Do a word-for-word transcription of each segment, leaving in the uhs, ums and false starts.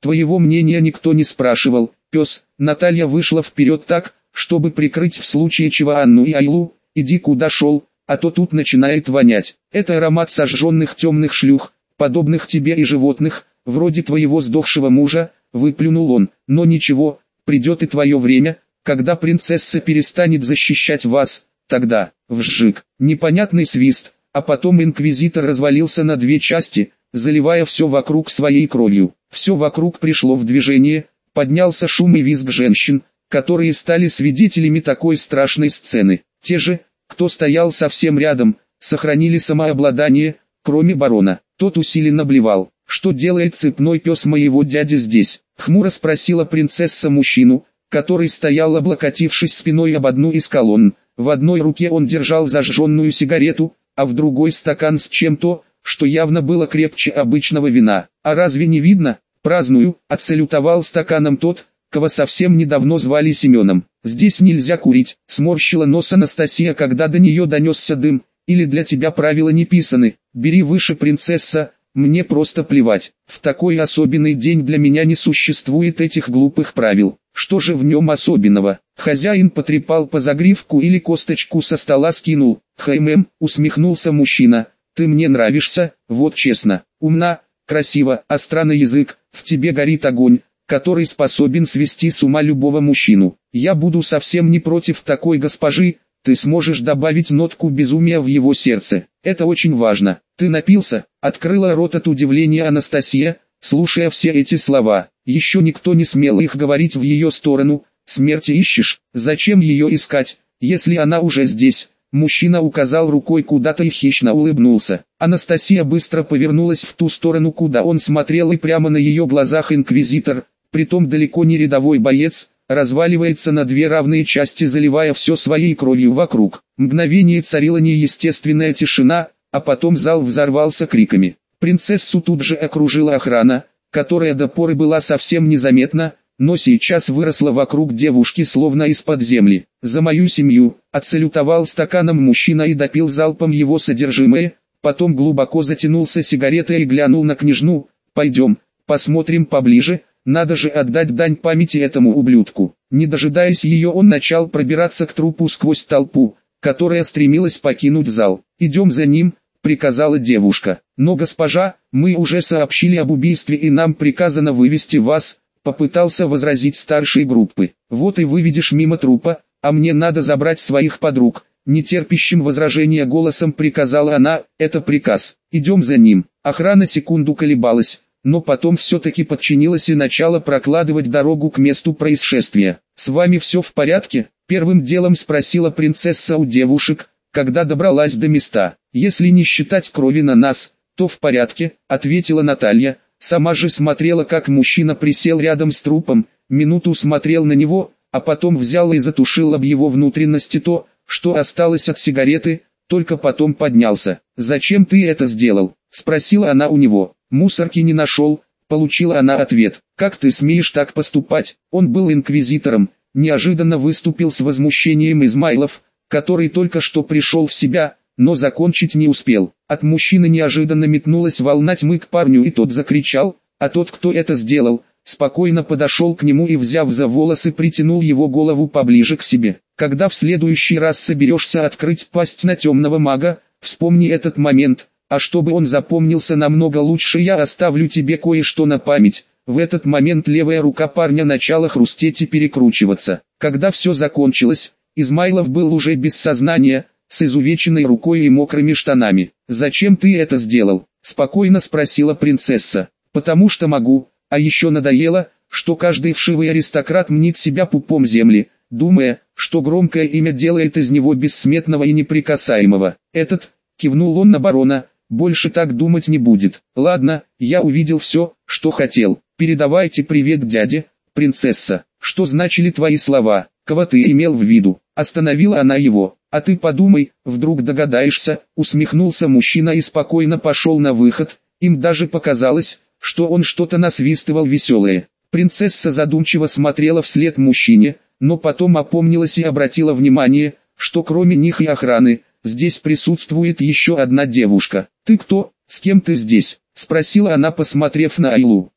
Твоего мнения никто не спрашивал, пес. Наталья вышла вперед так, чтобы прикрыть в случае чего Анну и Айлу. Иди куда шел, а то тут начинает вонять. Это аромат сожженных темных шлюх, подобных тебе и животных, вроде твоего сдохшего мужа, выплюнул он. Но ничего, придет и твое время, когда принцесса перестанет защищать вас, тогда, вжик, непонятный свист, а потом инквизитор развалился на две части, заливая все вокруг своей кровью. Все вокруг пришло в движение, поднялся шум и визг женщин, которые стали свидетелями такой страшной сцены. Те же, кто стоял совсем рядом, сохранили самообладание, кроме барона. Тот усиленно блевал. «Что делает цепной пес моего дяди здесь?» — хмуро спросила принцесса мужчину, который стоял, облокотившись спиной об одну из колонн. В одной руке он держал зажженную сигарету, а в другой стакан с чем-то, что явно было крепче обычного вина. «А разве не видно? Праздную», — отсалютовал стаканом тот, кого совсем недавно звали Семеном. «Здесь нельзя курить», — сморщила нос Анастасия, когда до нее донесся дым. «Или для тебя правила не писаны? Бери выше, принцесса, мне просто плевать. В такой особенный день для меня не существует этих глупых правил». «Что же в нем особенного?» Хозяин потрепал по загривку или косточку со стола скинул. «Хэм-эм», усмехнулся мужчина, «ты мне нравишься, вот честно, умна, красиво, остра на язык, в тебе горит огонь, который способен свести с ума любого мужчину. Я буду совсем не против такой госпожи, ты сможешь добавить нотку безумия в его сердце. Это очень важно». «Ты напился?» — открыла рот от удивления Анастасия, слушая все эти слова. Еще никто не смел их говорить в ее сторону. «Смерти ищешь? Зачем ее искать, если она уже здесь?» Мужчина указал рукой куда-то и хищно улыбнулся. Анастасия быстро повернулась в ту сторону, куда он смотрел, и прямо на ее глазах инквизитор, притом далеко не рядовой боец, разваливается на две равные части, заливая все своей кровью вокруг. Мгновение царила неестественная тишина, а потом зал взорвался криками. Принцессу тут же окружила охрана, которая до поры была совсем незаметна, но сейчас выросла вокруг девушки словно из-под земли. «За мою семью», — отсалютовал стаканом мужчина и допил залпом его содержимое, потом глубоко затянулся сигаретой и глянул на княжну. «Пойдем, посмотрим поближе, надо же отдать дань памяти этому ублюдку». Не дожидаясь ее, он начал пробираться к трупу сквозь толпу, которая стремилась покинуть зал. «Идем за ним», — приказала девушка. «Но, госпожа, мы уже сообщили об убийстве и нам приказано вывести вас», — попытался возразить старший группы. «Вот и выведешь мимо трупа, а мне надо забрать своих подруг», — нетерпящим возражения голосом приказала она. «Это приказ, идем за ним». Охрана секунду колебалась, но потом все-таки подчинилась и начала прокладывать дорогу к месту происшествия. «С вами все в порядке?» — первым делом спросила принцесса у девушек, когда добралась до места. «Если не считать крови на нас, то в порядке», — ответила Наталья. Сама же смотрела, как мужчина присел рядом с трупом, минуту смотрел на него, а потом взял и затушил об его внутренности то, что осталось от сигареты, только потом поднялся. «Зачем ты это сделал?» — спросила она у него. «Мусорки не нашел», — получила она ответ. «Как ты смеешь так поступать?» Он был инквизитором. Неожиданно выступил с возмущением Измайлов, который только что пришел в себя, но закончить не успел. От мужчины неожиданно метнулась волна тьмы к парню, и тот закричал, а тот, кто это сделал, спокойно подошел к нему и, взяв за волосы, притянул его голову поближе к себе. «Когда в следующий раз соберешься открыть пасть на темного мага, вспомни этот момент, а чтобы он запомнился намного лучше, я оставлю тебе кое-что на память». В этот момент левая рука парня начала хрустеть и перекручиваться. Когда все закончилось, Измайлов был уже без сознания, с изувеченной рукой и мокрыми штанами. «Зачем ты это сделал?» — спокойно спросила принцесса. «Потому что могу, а еще надоело, что каждый вшивый аристократ мнит себя пупом земли, думая, что громкое имя делает из него бессмертного и неприкасаемого. Этот», — кивнул он на барона, — «больше так думать не будет. Ладно, я увидел все, что хотел. Передавайте привет дяде, принцесса». «Что значили твои слова? Кого ты имел в виду?» — остановила она его. «А ты подумай, вдруг догадаешься», — усмехнулся мужчина и спокойно пошел на выход. Им даже показалось, что он что-то насвистывал веселое. Принцесса задумчиво смотрела вслед мужчине, но потом опомнилась и обратила внимание, что кроме них и охраны, здесь присутствует еще одна девушка. «Ты кто? С кем ты здесь?» — спросила она, посмотрев на Айлу.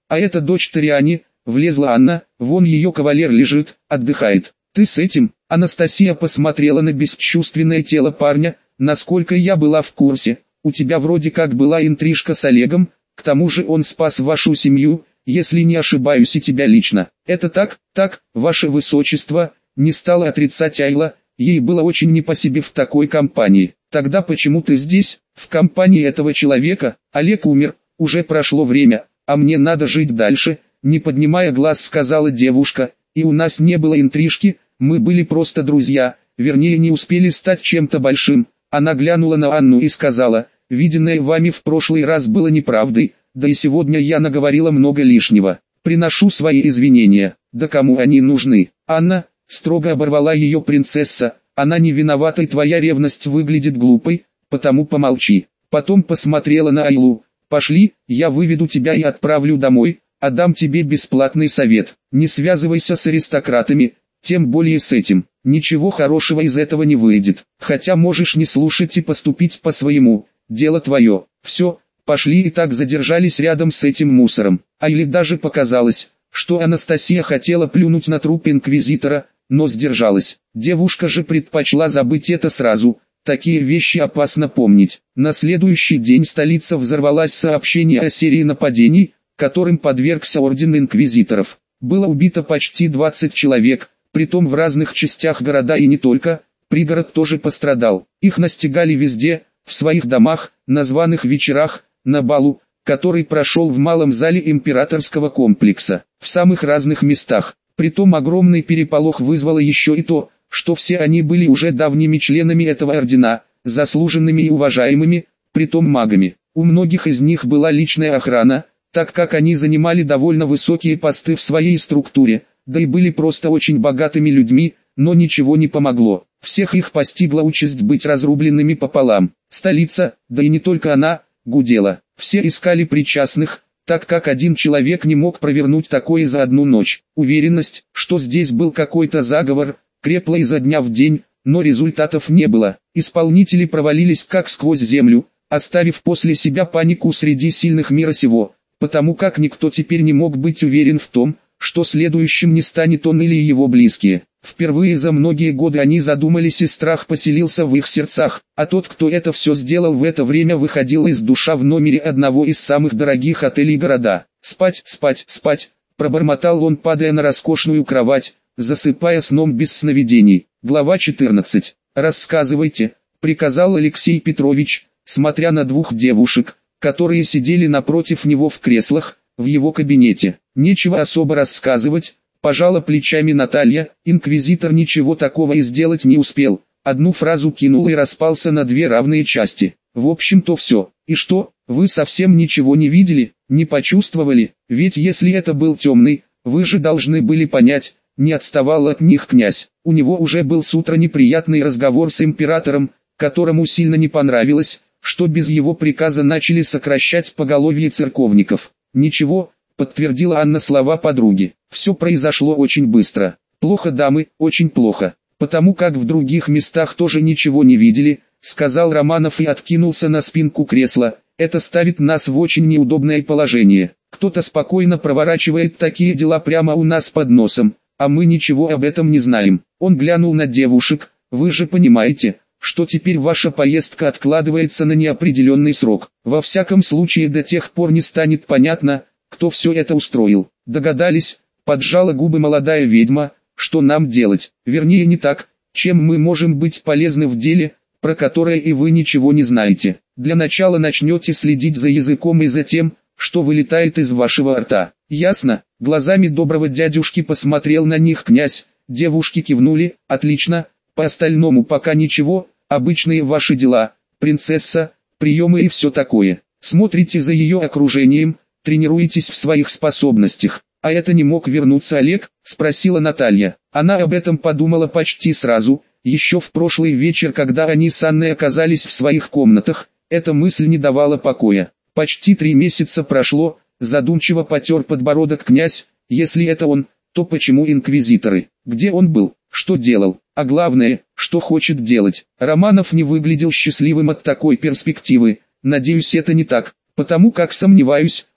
А это дочь Ториани, влезла Анна, вон ее кавалер лежит, отдыхает. Ты с этим? Анастасия посмотрела на бесчувственное тело парня. Насколько я была в курсе, у тебя вроде как была интрижка с Олегом, к тому же он спас вашу семью, если не ошибаюсь, и тебя лично. Это так, так, ваше высочество, не стала отрицать Айла, ей было очень не по себе в такой компании. Тогда почему ты здесь, в компании этого человека? Олег умер, уже прошло время, а мне надо жить дальше, не поднимая глаз сказала девушка, и у нас не было интрижки, мы были просто друзья, вернее не успели стать чем-то большим. Она глянула на Анну и сказала, виденное вами в прошлый раз было неправдой, да и сегодня я наговорила много лишнего. Приношу свои извинения. Да кому они нужны? Анна, строго оборвала ее принцесса, она не виновата и твоя ревность выглядит глупой, потому помолчи. Потом посмотрела на Айлу. Пошли, я выведу тебя и отправлю домой, а дам тебе бесплатный совет. Не связывайся с аристократами, тем более с этим. Ничего хорошего из этого не выйдет. Хотя можешь не слушать и поступить по-своему. Дело твое. Все, пошли, и так задержались рядом с этим мусором. Айле даже показалось, что Анастасия хотела плюнуть на труп инквизитора, но сдержалась. Девушка же предпочла забыть это сразу. Такие вещи опасно помнить. На следующий день столица взорвалась сообщение о серии нападений, которым подвергся орден инквизиторов. Было убито почти двадцать человек, притом в разных частях города и не только, пригород тоже пострадал. Их настигали везде, в своих домах, на званых вечерах, на балу, который прошел в малом зале императорского комплекса, в самых разных местах. Притом огромный переполох вызвало еще и то, что все они были уже давними членами этого ордена, заслуженными и уважаемыми, притом магами. У многих из них была личная охрана, так как они занимали довольно высокие посты в своей структуре, да и были просто очень богатыми людьми, но ничего не помогло. Всех их постигла участь быть разрубленными пополам. Столица, да и не только она, гудела. Все искали причастных, так как один человек не мог провернуть такое за одну ночь. Уверенность, что здесь был какой-то заговор, крепла изо дня в день, но результатов не было. Исполнители провалились как сквозь землю, оставив после себя панику среди сильных мира сего, потому как никто теперь не мог быть уверен в том, что следующим не станет он или его близкие. Впервые за многие годы они задумались, и страх поселился в их сердцах, а тот, кто это все сделал в это время, выходил из душа в номере одного из самых дорогих отелей города. «Спать, спать, спать», пробормотал он, падая на роскошную кровать, засыпая сном без сновидений. Глава четырнадцать. «Рассказывайте», приказал Алексей Петрович, смотря на двух девушек, которые сидели напротив него в креслах, в его кабинете. «Нечего особо рассказывать», пожала плечами Наталья, инквизитор ничего такого и сделать не успел, одну фразу кинул и распался на две равные части. В общем-то все. И что, вы совсем ничего не видели, не почувствовали, ведь если это был темный, вы же должны были понять, не отставал от них князь. У него уже был с утра неприятный разговор с императором, которому сильно не понравилось, что без его приказа начали сокращать поголовье церковников. «Ничего», подтвердила Анна слова подруги. «Все произошло очень быстро. Плохо, дамы, очень плохо. Потому как в других местах тоже ничего не видели», сказал Романов и откинулся на спинку кресла. «Это ставит нас в очень неудобное положение. Кто-то спокойно проворачивает такие дела прямо у нас под носом, а мы ничего об этом не знаем». Он глянул на девушек. «Вы же понимаете, что теперь ваша поездка откладывается на неопределенный срок. Во всяком случае до тех пор не станет понятно, кто все это устроил». «Догадались», поджала губы молодая ведьма. «Что нам делать? Вернее не так, чем мы можем быть полезны в деле, про которое и вы ничего не знаете. Для начала начнете следить за языком и за тем, что вылетает из вашего рта. Ясно?» Глазами доброго дядюшки посмотрел на них князь. Девушки кивнули. «Отлично, по остальному пока ничего, обычные ваши дела, принцесса, приемы и все такое. Смотрите за ее окружением, тренируйтесь в своих способностях». «А это не мог вернуться Олег?» – спросила Наталья. Она об этом подумала почти сразу, еще в прошлый вечер, когда они с Анной оказались в своих комнатах, эта мысль не давала покоя. «Почти три месяца прошло», – задумчиво потер подбородок князь. «Если это он, то почему инквизиторы? Где он был? Что делал? А главное, что хочет делать?» Романов не выглядел счастливым от такой перспективы. «Надеюсь, это не так, потому как сомневаюсь,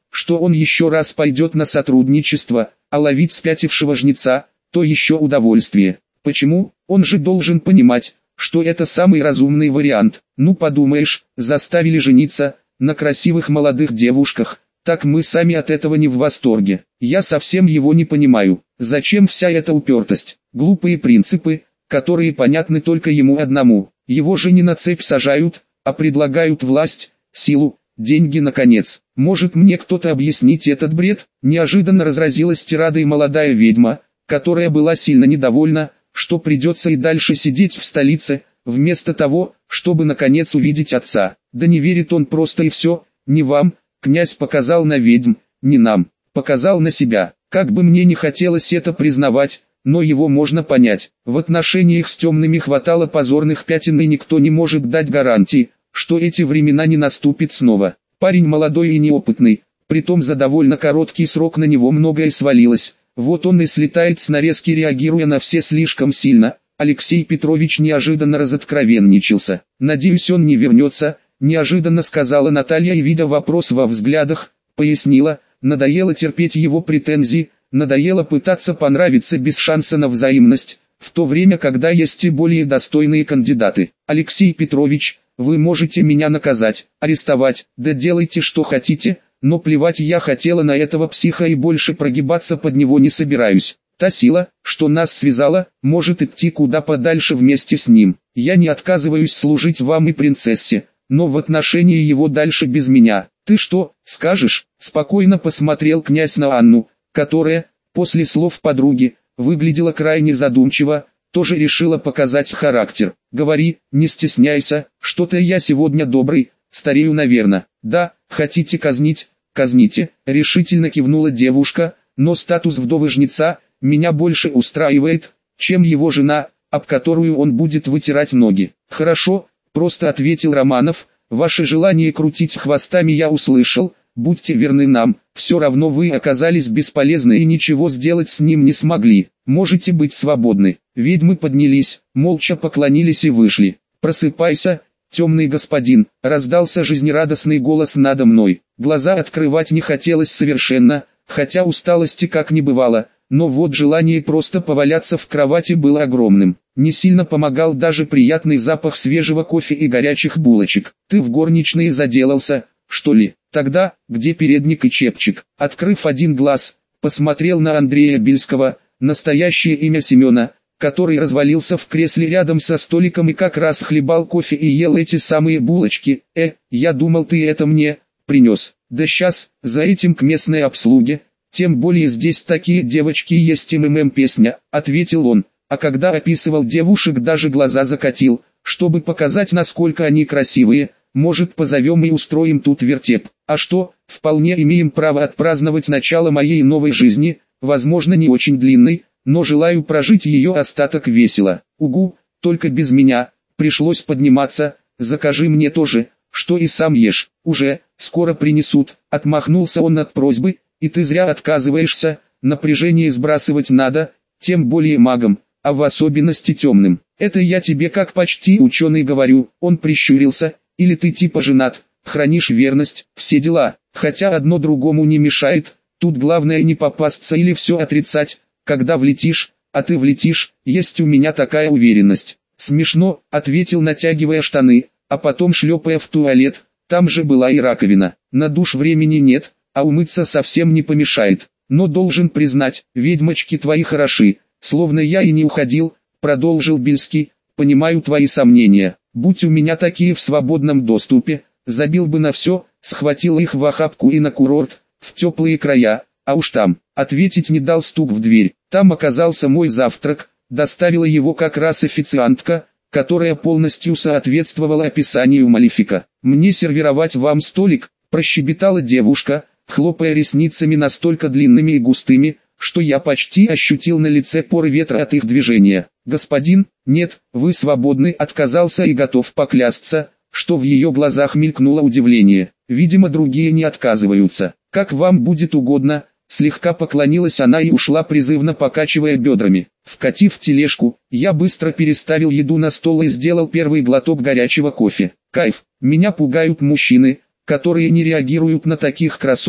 что он еще раз пойдет на сотрудничество, а ловить спятившего жнеца – то еще удовольствие. Почему? Он же должен понимать, что это самый разумный вариант. Ну подумаешь, заставили жениться на красивых молодых девушках, так мы сами от этого не в восторге. Я совсем его не понимаю. Зачем вся эта упертость? Глупые принципы, которые понятны только ему одному. Его же не на цепь сажают, а предлагают власть, силу, деньги наконец. Может мне кто-то объяснить этот бред? Неожиданно разразилась тирадой молодая ведьма, которая была сильно недовольна, что придется и дальше сидеть в столице, вместо того, чтобы наконец увидеть отца. Да не верит он просто и все, не вам, князь показал на ведьм, не нам, показал на себя. Как бы мне не хотелось это признавать, но его можно понять. В отношениях с темными хватало позорных пятен, и никто не может дать гарантии, что эти времена не наступит снова. Парень молодой и неопытный, притом за довольно короткий срок на него многое свалилось. Вот он и слетает с нарезки, реагируя на все слишком сильно. Алексей Петрович неожиданно разоткровенничался. «Надеюсь, он не вернется», – неожиданно сказала Наталья и, видя вопрос во взглядах, пояснила: «Надоело терпеть его претензии, надоело пытаться понравиться без шанса на взаимность, в то время, когда есть и более достойные кандидаты. Алексей Петрович, вы можете меня наказать, арестовать, да делайте что хотите, но плевать я хотела на этого психа и больше прогибаться под него не собираюсь. Та сила, что нас связала, может идти куда подальше вместе с ним. Я не отказываюсь служить вам и принцессе, но в отношении его дальше без меня. Ты что, скажешь?» Спокойно посмотрел князь на Анну, которая, после слов подруги, выглядела крайне задумчиво, тоже решила показать характер. «Говори, не стесняйся, что-то я сегодня добрый, старею, наверное». «Да, хотите казнить, казните», решительно кивнула девушка, «но статус вдовы жнеца меня больше устраивает, чем его жена, об которую он будет вытирать ноги». «Хорошо», просто ответил Романов, «ваше желание крутить хвостами я услышал, будьте верны нам, все равно вы оказались бесполезны и ничего сделать с ним не смогли, можете быть свободны». Ведьмы поднялись, молча поклонились и вышли. «Просыпайся, темный господин», раздался жизнерадостный голос надо мной. Глаза открывать не хотелось совершенно, хотя усталости как не бывало, но вот желание просто поваляться в кровати было огромным. Не сильно помогал даже приятный запах свежего кофе и горячих булочек. «Ты в горничные заделался, что ли? Тогда, где передник и чепчик?» Открыв один глаз, посмотрел на Андрея Бельского, настоящее имя Семена, который развалился в кресле рядом со столиком и как раз хлебал кофе и ел эти самые булочки. «Э, я думал, ты это мне принес». «Да сейчас, за этим к местной обслуге, тем более здесь такие девочки есть, МММ песня», ответил он, а когда описывал девушек, даже глаза закатил, чтобы показать, насколько они красивые. «Может, позовем и устроим тут вертеп? А что, вполне имеем право отпраздновать начало моей новой жизни, возможно не очень длинной, но желаю прожить ее остаток весело». «Угу, только без меня, пришлось подниматься, закажи мне тоже, что и сам ешь». «Уже, скоро принесут», отмахнулся он от просьбы, «и ты зря отказываешься, напряжение сбрасывать надо, тем более магам, а в особенности темным. Это я тебе как почти ученый говорю». Он прищурился: «Или ты типа женат, хранишь верность, все дела, хотя одно другому не мешает, тут главное не попасться или все отрицать, когда влетишь, а ты влетишь, есть у меня такая уверенность». «Смешно», ответил, натягивая штаны, а потом шлепая в туалет, там же была и раковина. «На душ времени нет, а умыться совсем не помешает, но должен признать, ведьмочки твои хороши, словно я и не уходил», продолжил Бельский, «понимаю твои сомнения. Будь у меня такие в свободном доступе, забил бы на все, схватил их в охапку и на курорт, в теплые края, а уж там». Ответить не дал стук в дверь. Там оказался мой завтрак, доставила его как раз официантка, которая полностью соответствовала описанию Малефика. «Мне сервировать вам столик?» прощебетала девушка, хлопая ресницами настолько длинными и густыми, что я почти ощутил на лице поры ветра от их движения. «Господин, нет, вы свободны», отказался и готов поклясться, что в ее глазах мелькнуло удивление. «Видимо, другие не отказываются. Как вам будет угодно», слегка поклонилась она и ушла, призывно покачивая бедрами. Вкатив тележку, я быстро переставил еду на стол и сделал первый глоток горячего кофе. Кайф, меня пугают мужчины, которые не реагируют на таких красоток,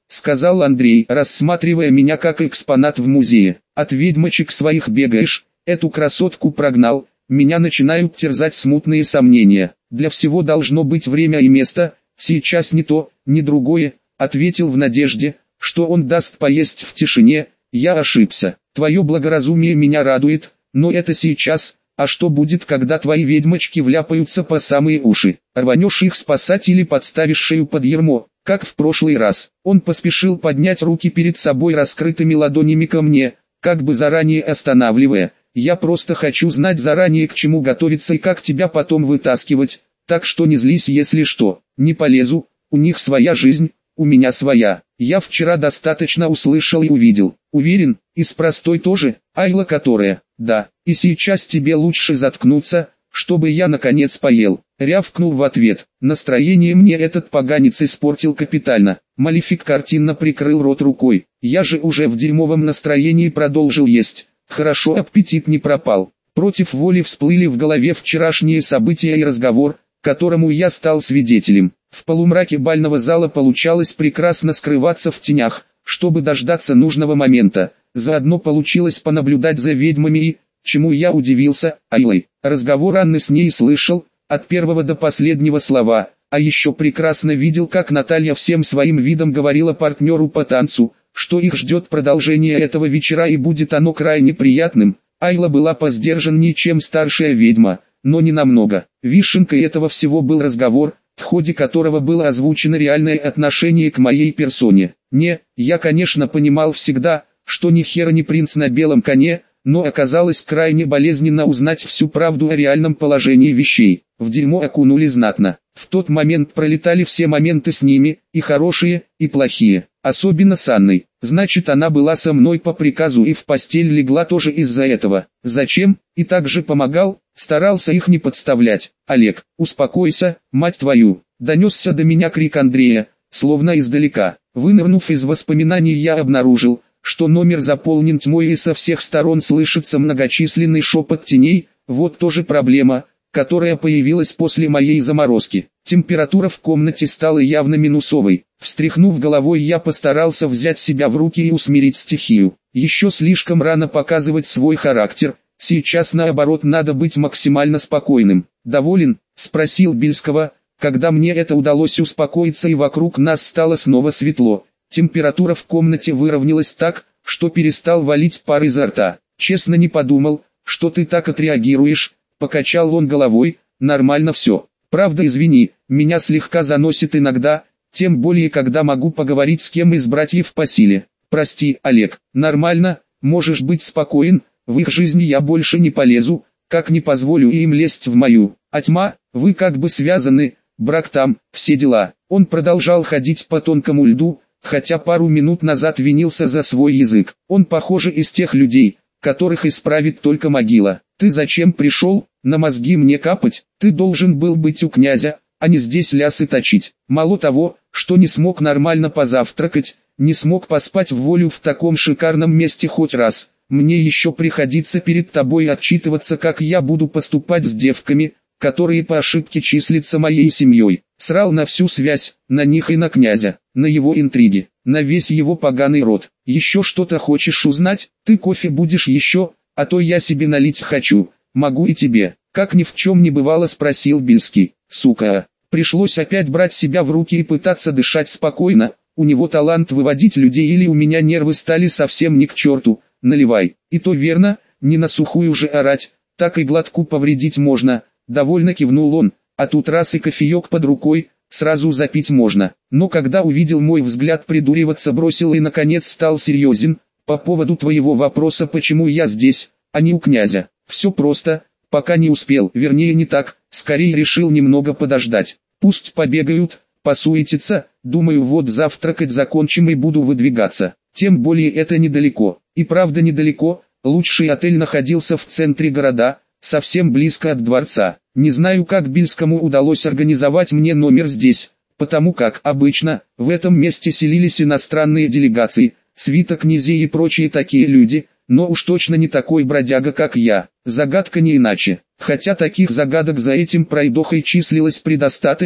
сказал Андрей, рассматривая меня как экспонат в музее. От ведьмочек своих бегаешь, эту красотку прогнал, меня начинают терзать смутные сомнения. Для всего должно быть время и место, сейчас ни то, ни другое, ответил в надежде, что он даст поесть в тишине. Я ошибся. Твое благоразумие меня радует, но это сейчас, а что будет, когда твои ведьмочки вляпаются по самые уши? Рванешь их спасать или подставишь шею под ярмо, как в прошлый раз? Он поспешил поднять руки перед собой раскрытыми ладонями ко мне, как бы заранее останавливая. Я просто хочу знать заранее, к чему готовиться и как тебя потом вытаскивать, так что не злись, если что. Не полезу, у них своя жизнь, у меня своя. Я вчера достаточно услышал и увидел. Уверен, и с простой тоже, Айла которая, да, и сейчас тебе лучше заткнуться, чтобы я наконец поел. Рявкнул в ответ. Настроение мне этот поганец испортил капитально. Малефик картинно прикрыл рот рукой. Я же уже в дерьмовом настроении продолжил есть. Хорошо, аппетит не пропал. Против воли всплыли в голове вчерашние события и разговор, которому я стал свидетелем. В полумраке бального зала получалось прекрасно скрываться в тенях, чтобы дождаться нужного момента. Заодно получилось понаблюдать за ведьмами и, чему я удивился, Айлой. Разговор Анны с ней слышал, от первого до последнего слова, а еще прекрасно видел, как Наталья всем своим видом говорила партнеру по танцу, что их ждет продолжение этого вечера и будет оно крайне приятным. Айла была посдержаннее, чем старшая ведьма, но не намного. Вишенкой этого всего был разговор, в ходе которого было озвучено реальное отношение к моей персоне. Не, я конечно понимал всегда, что ни хера не принц на белом коне, но оказалось крайне болезненно узнать всю правду о реальном положении вещей. В дерьмо окунули знатно. В тот момент пролетали все моменты с ними, и хорошие, и плохие. Особенно с Анной. Значит, она была со мной по приказу и в постель легла тоже из-за этого. Зачем? И также помогал, старался их не подставлять. Олег, успокойся, мать твою. Донесся до меня крик Андрея, словно издалека. Вынырнув из воспоминаний, я обнаружил, что номер заполнен тьмой и со всех сторон слышится многочисленный шепот теней. Вот тоже проблема, которая появилась после моей заморозки. Температура в комнате стала явно минусовой. Встряхнув головой, я постарался взять себя в руки и усмирить стихию. Еще слишком рано показывать свой характер, сейчас наоборот надо быть максимально спокойным. «Доволен?» – спросил Бельского, когда мне это удалось успокоиться и вокруг нас стало снова светло. Температура в комнате выровнялась так, что перестал валить пар изо рта. «Честно не подумал, что ты так отреагируешь», – покачал он головой. «Нормально все. Правда, извини, меня слегка заносит иногда, тем более когда могу поговорить с кем из братьев по силе. Прости, Олег, нормально, можешь быть спокоен, в их жизни я больше не полезу, как не позволю им лезть в мою. А тьма, вы как бы связаны, брак там, все дела». Он продолжал ходить по тонкому льду, хотя пару минут назад винился за свой язык. Он, похоже, из тех людей, которых исправит только могила. «Ты зачем пришел, на мозги мне капать? Ты должен был быть у князя, а не здесь лясы точить. Мало того, что не смог нормально позавтракать, не смог поспать в волю в таком шикарном месте хоть раз, мне еще приходится перед тобой отчитываться, как я буду поступать с девками, которые по ошибке числятся моей семьей. Срал на всю связь, на них и на князя, на его интриги, на весь его поганый род. Еще что-то хочешь узнать? Ты кофе будешь еще, а то я себе налить хочу, могу и тебе». Как ни в чем не бывало, спросил Бельский. «Сука, пришлось опять брать себя в руки и пытаться дышать спокойно, у него талант выводить людей или у меня нервы стали совсем не к черту, наливай». «И то верно, не на сухую же орать, так и глотку повредить можно», довольно кивнул он, «а тут раз и кофеек под рукой, сразу запить можно». Но когда увидел мой взгляд, придуриваться бросил и наконец стал серьезен. «По поводу твоего вопроса, почему я здесь, а не у князя, все просто, пока не успел, вернее не так, скорее решил немного подождать. Пусть побегают, посуетятся, думаю, вот завтракать закончим и буду выдвигаться. Тем более это недалеко». И правда недалеко, лучший отель находился в центре города, совсем близко от дворца. Не знаю, как Бельскому удалось организовать мне номер здесь, потому как обычно в этом месте селились иностранные делегации, свита князей и прочие такие люди, но уж точно не такой бродяга, как я. Загадка не иначе. Хотя таких загадок за этим пройдохой числилось предостаточно,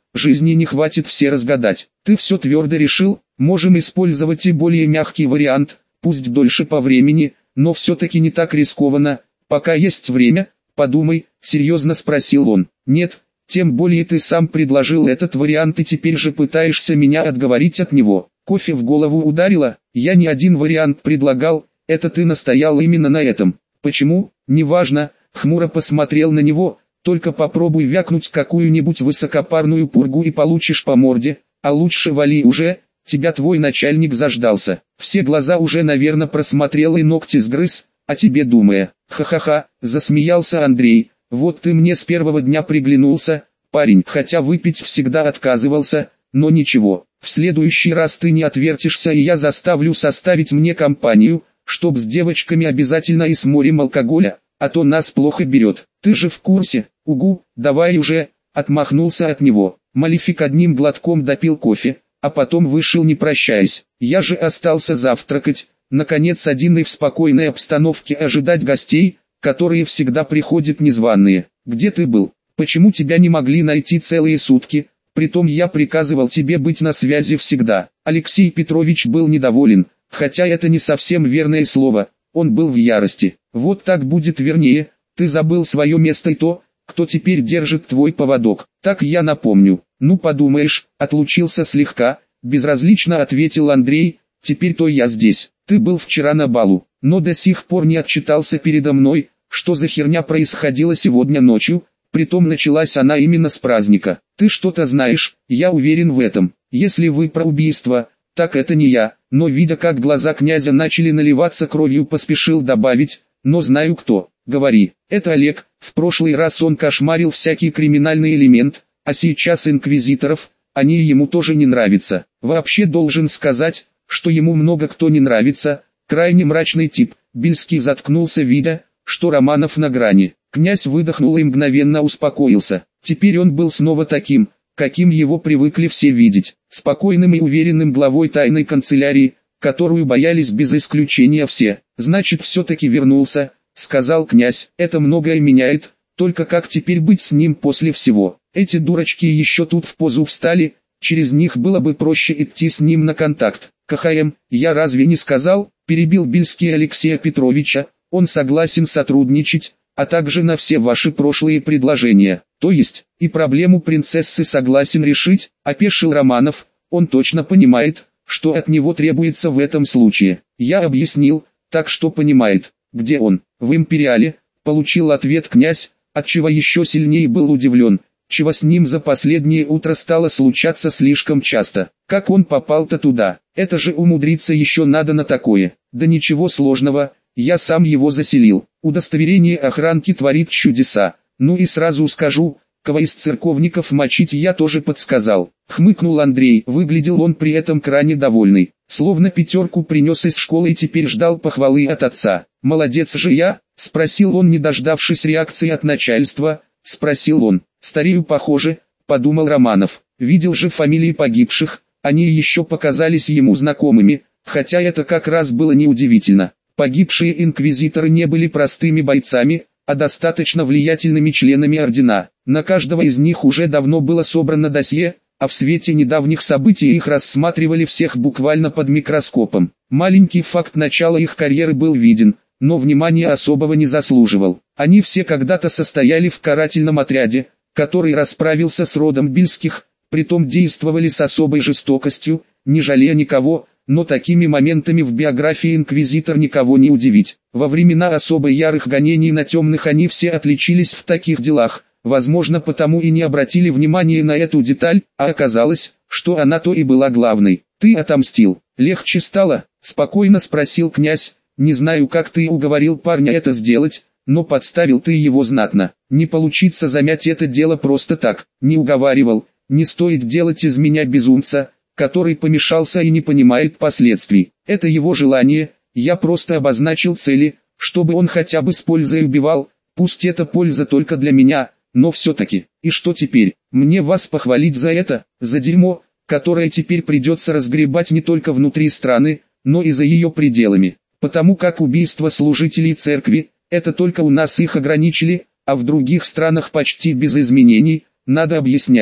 жизни не хватит все разгадать. Ты все твердо решил, можем использовать и более мягкий вариант, пусть дольше по времени, но все-таки не так рискованно, пока есть время, подумай, серьезно спросил он. Нет, тем более ты сам предложил этот вариант и теперь же пытаешься меня отговорить от него. Кофе в голову ударило, я не один вариант предлагал, это ты настоял именно на этом. Почему, неважно, хмуро посмотрел на него, только попробуй вякнуть какую-нибудь высокопарную пургу и получишь по морде, а лучше вали уже, тебя твой начальник заждался. Все глаза уже наверное просмотрел и ногти сгрыз, а тебе думая. Ха-ха-ха, засмеялся Андрей, вот ты мне с первого дня приглянулся, парень, хотя выпить всегда отказывался, но ничего, в следующий раз ты не отвертишься и я заставлю составить мне компанию, чтоб с девочками обязательно и с морем алкоголя, а то нас плохо берет. Ты же в курсе, угу, давай уже, отмахнулся от него. Малефик одним глотком допил кофе, а потом вышел не прощаясь. Я же остался завтракать, наконец один и в спокойной обстановке ожидать гостей, которые всегда приходят незваные. Где ты был? Почему тебя не могли найти целые сутки? Притом я приказывал тебе быть на связи всегда. Алексей Петрович был недоволен, хотя это не совсем верное слово, он был в ярости. Вот так будет вернее, ты забыл свое место и то, кто теперь держит твой поводок. Так я напомню. Ну подумаешь, отлучился слегка, безразлично ответил Андрей, теперь-то я здесь. Ты был вчера на балу, но до сих пор не отчитался передо мной, что за херня происходила сегодня ночью, притом началась она именно с праздника. Ты что-то знаешь, я уверен в этом. Если вы про убийство, так это не я, но видя как глаза князя начали наливаться кровью, поспешил добавить, но знаю кто. Говори, это Олег, в прошлый раз он кошмарил всякий криминальный элемент, а сейчас инквизиторов, они ему тоже не нравятся. Вообще должен сказать, что ему много кто не нравится, крайне мрачный тип. Бильский заткнулся, видя, что Романов на грани. Князь выдохнул и мгновенно успокоился. Теперь он был снова таким, каким его привыкли все видеть, спокойным и уверенным главой тайной канцелярии, которую боялись без исключения все. Значит, все-таки вернулся, сказал князь. Это многое меняет, только как теперь быть с ним после всего? Эти дурачки еще тут в позу встали, через них было бы проще идти с ним на контакт. КХМ, я разве не сказал, перебил Бильский Алексея Петровича, он согласен сотрудничать, а также на все ваши прошлые предложения. То есть, и проблему принцессы согласен решить, опешил Романов, он точно понимает, что от него требуется в этом случае. Я объяснил, так что понимает. Где он? В Империале, получил ответ князь, отчего еще сильнее был удивлен, чего с ним за последнее утро стало случаться слишком часто. Как он попал-то туда? Это же умудриться еще надо на такое. Да ничего сложного, я сам его заселил. Удостоверение охранки творит чудеса. Ну и сразу скажу, кого из церковников мочить я тоже подсказал. Хмыкнул Андрей, выглядел он при этом крайне довольный. Словно пятерку принес из школы и теперь ждал похвалы от отца. «Молодец же я?» — спросил он, не дождавшись реакции от начальства. Спросил он. «Старею похоже», — подумал Романов. Видел же фамилии погибших, они еще показались ему знакомыми, хотя это как раз было неудивительно. Погибшие инквизиторы не были простыми бойцами, а достаточно влиятельными членами ордена. На каждого из них уже давно было собрано досье, а в свете недавних событий их рассматривали всех буквально под микроскопом. Маленький факт начала их карьеры был виден, но внимания особого не заслуживал. Они все когда-то состояли в карательном отряде, который расправился с родом Бильских, притом действовали с особой жестокостью, не жалея никого, но такими моментами в биографии инквизитор никого не удивить. Во времена особо ярых гонений на темных они все отличились в таких делах, возможно потому и не обратили внимания на эту деталь, а оказалось, что она то и была главной. «Ты отомстил. Легче стало?» — спокойно спросил князь. «Не знаю, как ты уговорил парня это сделать, но подставил ты его знатно. Не получится замять это дело просто так. Не уговаривал, не стоит делать из меня безумца, который помешался и не понимает последствий. Это его желание, я просто обозначил цели, чтобы он хотя бы с пользой убивал, пусть это польза только для меня, но все-таки. И что теперь, мне вас похвалить за это, за дерьмо, которое теперь придется разгребать не только внутри страны, но и за ее пределами. Потому как убийство служителей церкви, это только у нас их ограничили, а в других странах почти без изменений, надо объяснять.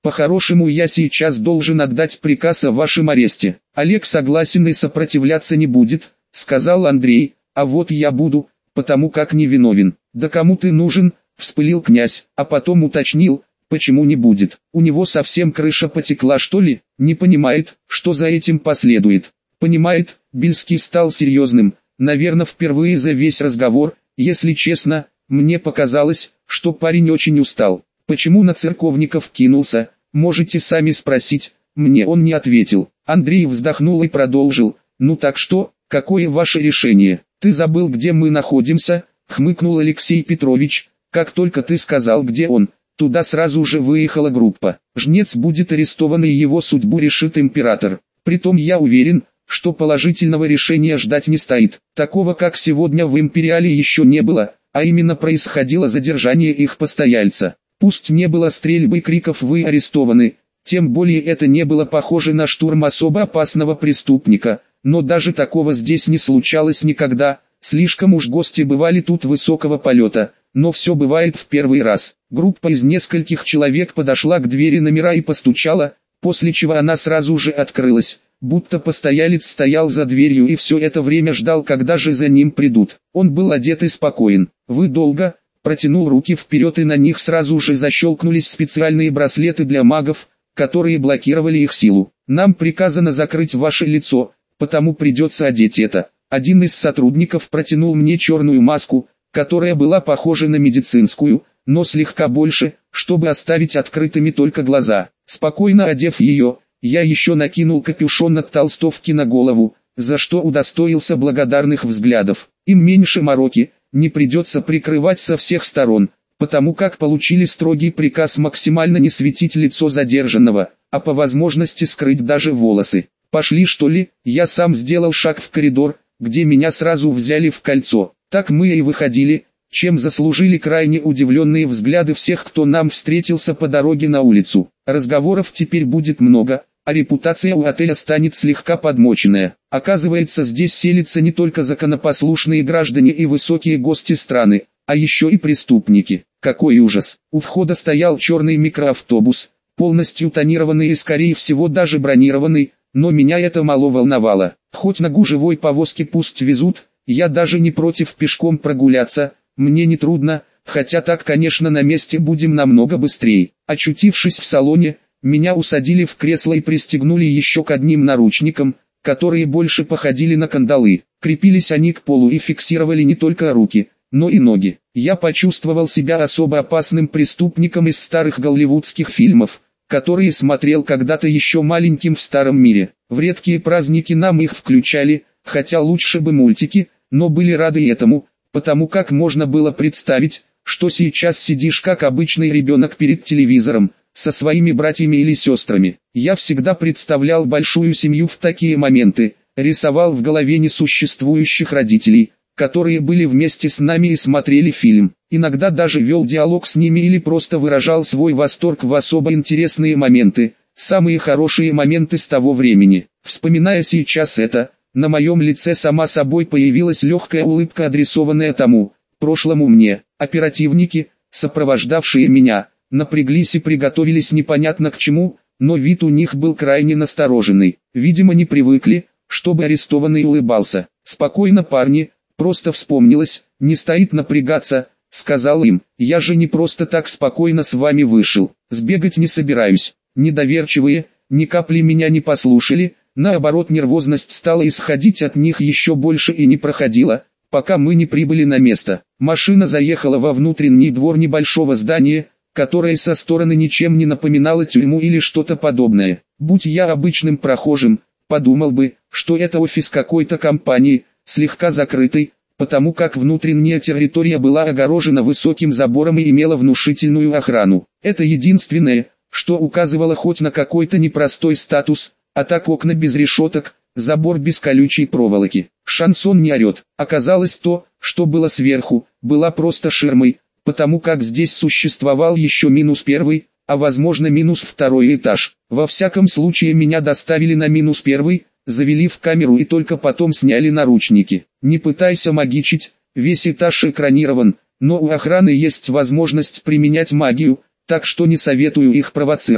По-хорошему я сейчас должен отдать приказ о вашем аресте. Олег согласен и сопротивляться не будет, сказал Андрей, а вот я буду, потому как не виновен. Да кому ты нужен, вспылил князь, а потом уточнил, почему не будет. У него совсем крыша потекла, что ли? Не понимает, что за этим последует. Понимает, Бельский стал серьезным, наверное впервые за весь разговор. Если честно, мне показалось, что парень очень устал. Почему на церковников кинулся, можете сами спросить, мне он не ответил. Андрей вздохнул и продолжил, ну так что, какое ваше решение? Ты забыл, где мы находимся, хмыкнул Алексей Петрович, как только ты сказал, где он, туда сразу же выехала группа. Жнец будет арестован и его судьбу решит император. Притом я уверен, что положительного решения ждать не стоит. Такого как сегодня в Империале еще не было, а именно происходило задержание их постояльца. Пусть не было стрельбы и криков «вы арестованы», тем более это не было похоже на штурм особо опасного преступника, но даже такого здесь не случалось никогда, слишком уж гости бывали тут высокого полета, но все бывает в первый раз. Группа из нескольких человек подошла к двери номера и постучала, после чего она сразу же открылась, будто постоялец стоял за дверью и все это время ждал, когда же за ним придут. Он был одет и спокоен. «Вы долго?» Протянул руки вперед и на них сразу же защелкнулись специальные браслеты для магов, которые блокировали их силу. «Нам приказано закрыть ваше лицо, потому придется одеть это». Один из сотрудников протянул мне черную маску, которая была похожа на медицинскую, но слегка больше, чтобы оставить открытыми только глаза. Спокойно одев ее, я еще накинул капюшон от толстовки на голову, за что удостоился благодарных взглядов. Им меньше мороки, не придется прикрывать со всех сторон, потому как получили строгий приказ максимально не светить лицо задержанного, а по возможности скрыть даже волосы. «Пошли что ли?» Я сам сделал шаг в коридор, где меня сразу взяли в кольцо. Так мы и выходили, чем заслужили крайне удивленные взгляды всех, кто нам встретился по дороге на улицу. Разговоров теперь будет много, а репутация у отеля станет слегка подмоченная. Оказывается, здесь селятся не только законопослушные граждане и высокие гости страны, а еще и преступники. Какой ужас! У входа стоял черный микроавтобус, полностью тонированный и скорее всего даже бронированный, но меня это мало волновало. Хоть на гужевой повозке пусть везут, я даже не против пешком прогуляться, мне не трудно, хотя так, конечно, на месте будем намного быстрее. Очутившись в салоне, меня усадили в кресло и пристегнули еще к одним наручникам, которые больше походили на кандалы. Крепились они к полу и фиксировали не только руки, но и ноги. Я почувствовал себя особо опасным преступником из старых голливудских фильмов, которые смотрел когда-то еще маленьким в старом мире. В редкие праздники нам их включали, хотя лучше бы мультики, но были рады этому, потому как можно было представить, что сейчас сидишь как обычный ребенок перед телевизором, со своими братьями или сестрами. Я всегда представлял большую семью в такие моменты, рисовал в голове несуществующих родителей, которые были вместе с нами и смотрели фильм. Иногда даже вел диалог с ними или просто выражал свой восторг в особо интересные моменты, самые хорошие моменты с того времени. Вспоминая сейчас это, на моем лице сама собой появилась легкая улыбка, адресованная тому, прошлому мне. Оперативники, сопровождавшие меня, напряглись и приготовились непонятно к чему, но вид у них был крайне настороженный. Видимо, не привыкли, чтобы арестованный улыбался. «Спокойно, парни, просто вспомнилось, не стоит напрягаться», — сказал им. «Я же не просто так спокойно с вами вышел, сбегать не собираюсь». Недоверчивые, ни капли меня не послушали, наоборот нервозность стала исходить от них еще больше и не проходила, пока мы не прибыли на место. Машина заехала во внутренний двор небольшого здания, которое со стороны ничем не напоминало тюрьму или что-то подобное. Будь я обычным прохожим, подумал бы, что это офис какой-то компании, слегка закрытый, потому как внутренняя территория была огорожена высоким забором и имела внушительную охрану. Это единственное, что указывало хоть на какой-то непростой статус, а так окна без решеток, забор без колючей проволоки. Шансон не орет. Оказалось, то, что было сверху, была просто ширмой, потому как здесь существовал еще минус первый, а возможно минус второй этаж. Во всяком случае меня доставили на минус первый, завели в камеру и только потом сняли наручники. Не пытайся магичить, весь этаж экранирован, но у охраны есть возможность применять магию, так что не советую их провоцировать.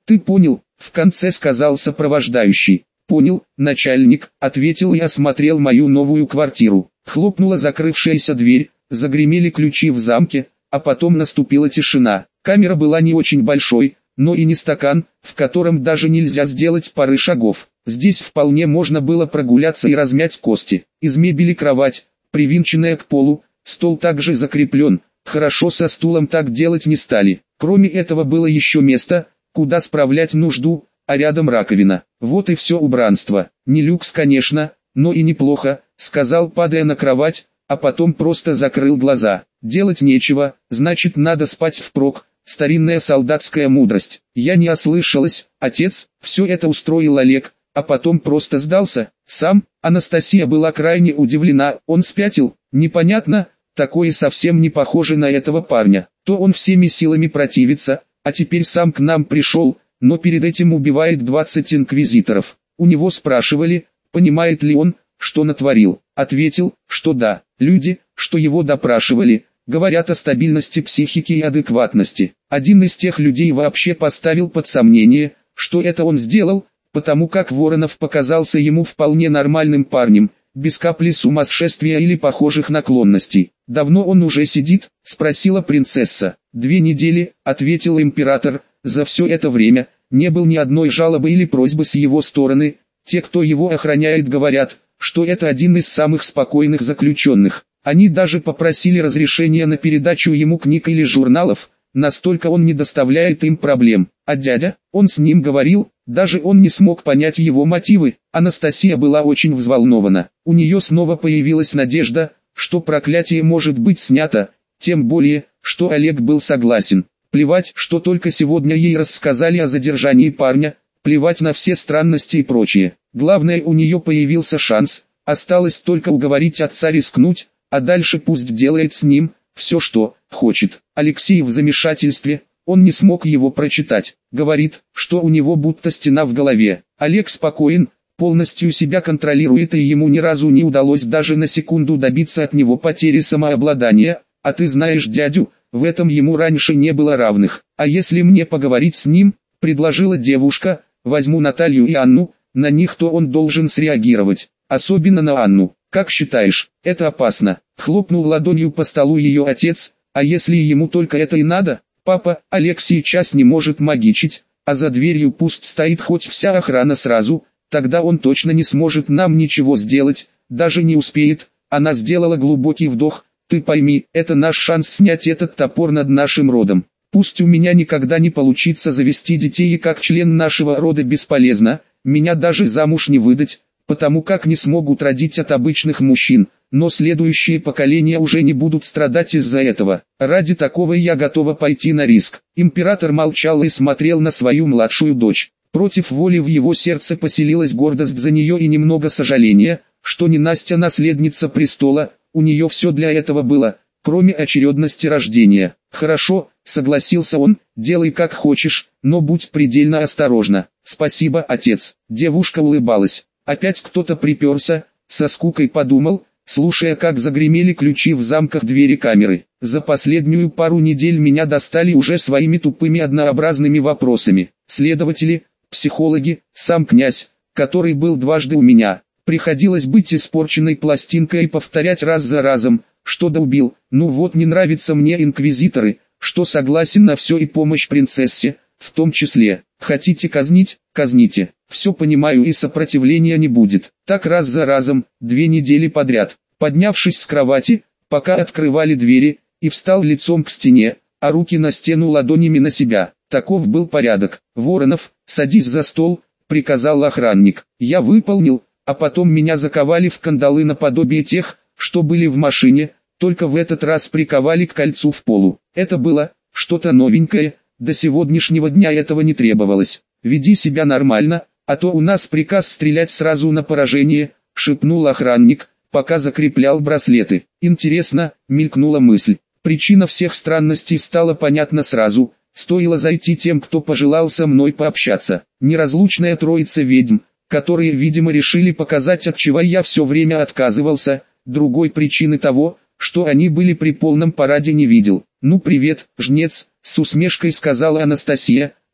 Ты понял? В конце сказал сопровождающий. Понял, начальник, ответил и осмотрел мою новую квартиру. Хлопнула закрывшаяся дверь, загремели ключи в замке, а потом наступила тишина. Камера была не очень большой, но и не стакан, в котором даже нельзя сделать пары шагов. Здесь вполне можно было прогуляться и размять кости. Из мебели кровать, привинченная к полу, стол также закреплен. Хорошо, со стулом так делать не стали. Кроме этого было еще место, куда справлять нужду, а рядом раковина. Вот и все убранство. Не люкс, конечно, но и неплохо, сказал, падая на кровать, а потом просто закрыл глаза. Делать нечего, значит надо спать впрок. Старинная солдатская мудрость. Я не ослышалась, отец, все это устроил Олег, а потом просто сдался, сам. Анастасия была крайне удивлена, он спятил, непонятно, такое совсем не похоже на этого парня. То он всеми силами противится, а теперь сам к нам пришел, но перед этим убивает двадцать инквизиторов. У него спрашивали, понимает ли он, что натворил. Ответил, что да. Люди, что его допрашивали, говорят о стабильности психики и адекватности. Один из тех людей вообще поставил под сомнение, что это он сделал, потому как Воронов показался ему вполне нормальным парнем, без капли сумасшествия или похожих наклонностей. «Давно он уже сидит?» – спросила принцесса. «Две недели», – ответил император. «За все это время не было ни одной жалобы или просьбы с его стороны. Те, кто его охраняет, говорят, что это один из самых спокойных заключенных. Они даже попросили разрешения на передачу ему книг или журналов, настолько он не доставляет им проблем. А дядя, он с ним говорил, даже он не смог понять его мотивы». Анастасия была очень взволнована. У нее снова появилась надежда, что проклятие может быть снято, тем более, что Олег был согласен. Плевать, что только сегодня ей рассказали о задержании парня, плевать на все странности и прочее. Главное, у нее появился шанс, осталось только уговорить отца рискнуть, а дальше пусть делает с ним все, что хочет. Алексей в замешательстве, он не смог его прочитать. Говорит, что у него будто стена в голове. Олег спокоен, полностью себя контролирует, и ему ни разу не удалось даже на секунду добиться от него потери самообладания. А ты знаешь дядю, в этом ему раньше не было равных. А если мне поговорить с ним, предложила девушка, возьму Наталью и Анну, на них-то он должен среагировать, особенно на Анну. Как считаешь, это опасно? Хлопнул ладонью по столу ее отец. А если ему только это и надо? Папа, Олег сейчас не может магичить, а за дверью пусть стоит хоть вся охрана сразу, тогда он точно не сможет нам ничего сделать, даже не успеет. Она сделала глубокий вдох. Ты пойми, это наш шанс снять этот топор над нашим родом. Пусть у меня никогда не получится завести детей, и как член нашего рода бесполезно, меня даже замуж не выдать, потому как не смогут родить от обычных мужчин, но следующие поколения уже не будут страдать из-за этого. Ради такого я готова пойти на риск. Император молчал и смотрел на свою младшую дочь. Против воли в его сердце поселилась гордость за нее и немного сожаления, что не Настя наследница престола. У нее все для этого было, кроме очередности рождения. «Хорошо», — согласился он, — «делай как хочешь, но будь предельно осторожна». «Спасибо, отец». Девушка улыбалась. Опять кто-то приперся, со скукой подумал, слушая, как загремели ключи в замках двери камеры. За последнюю пару недель меня достали уже своими тупыми однообразными вопросами. Следователи, психологи, сам князь, который был дважды у меня. Приходилось быть испорченной пластинкой и повторять раз за разом, что долбил. Ну вот, не нравятся мне инквизиторы, что согласен на все и помощь принцессе, в том числе. Хотите казнить, казните. Все понимаю и сопротивления не будет. Так раз за разом, две недели подряд. Поднявшись с кровати, пока открывали двери, и встал лицом к стене, а руки на стену ладонями на себя. Таков был порядок. «Воронов, садись за стол», — приказал охранник. Я выполнил. А потом меня заковали в кандалы наподобие тех, что были в машине, только в этот раз приковали к кольцу в полу. Это было что-то новенькое, до сегодняшнего дня этого не требовалось. «Веди себя нормально, а то у нас приказ стрелять сразу на поражение», — шепнул охранник, пока закреплял браслеты. «Интересно», — мелькнула мысль. Причина всех странностей стала понятна сразу, стоило зайти тем, кто пожелал со мной пообщаться. Неразлучная троица ведьм, которые, видимо, решили показать, от чего я все время отказывался. Другой причины того, что они были при полном параде, не видел. «Ну привет, жнец», — с усмешкой сказала Анастасия,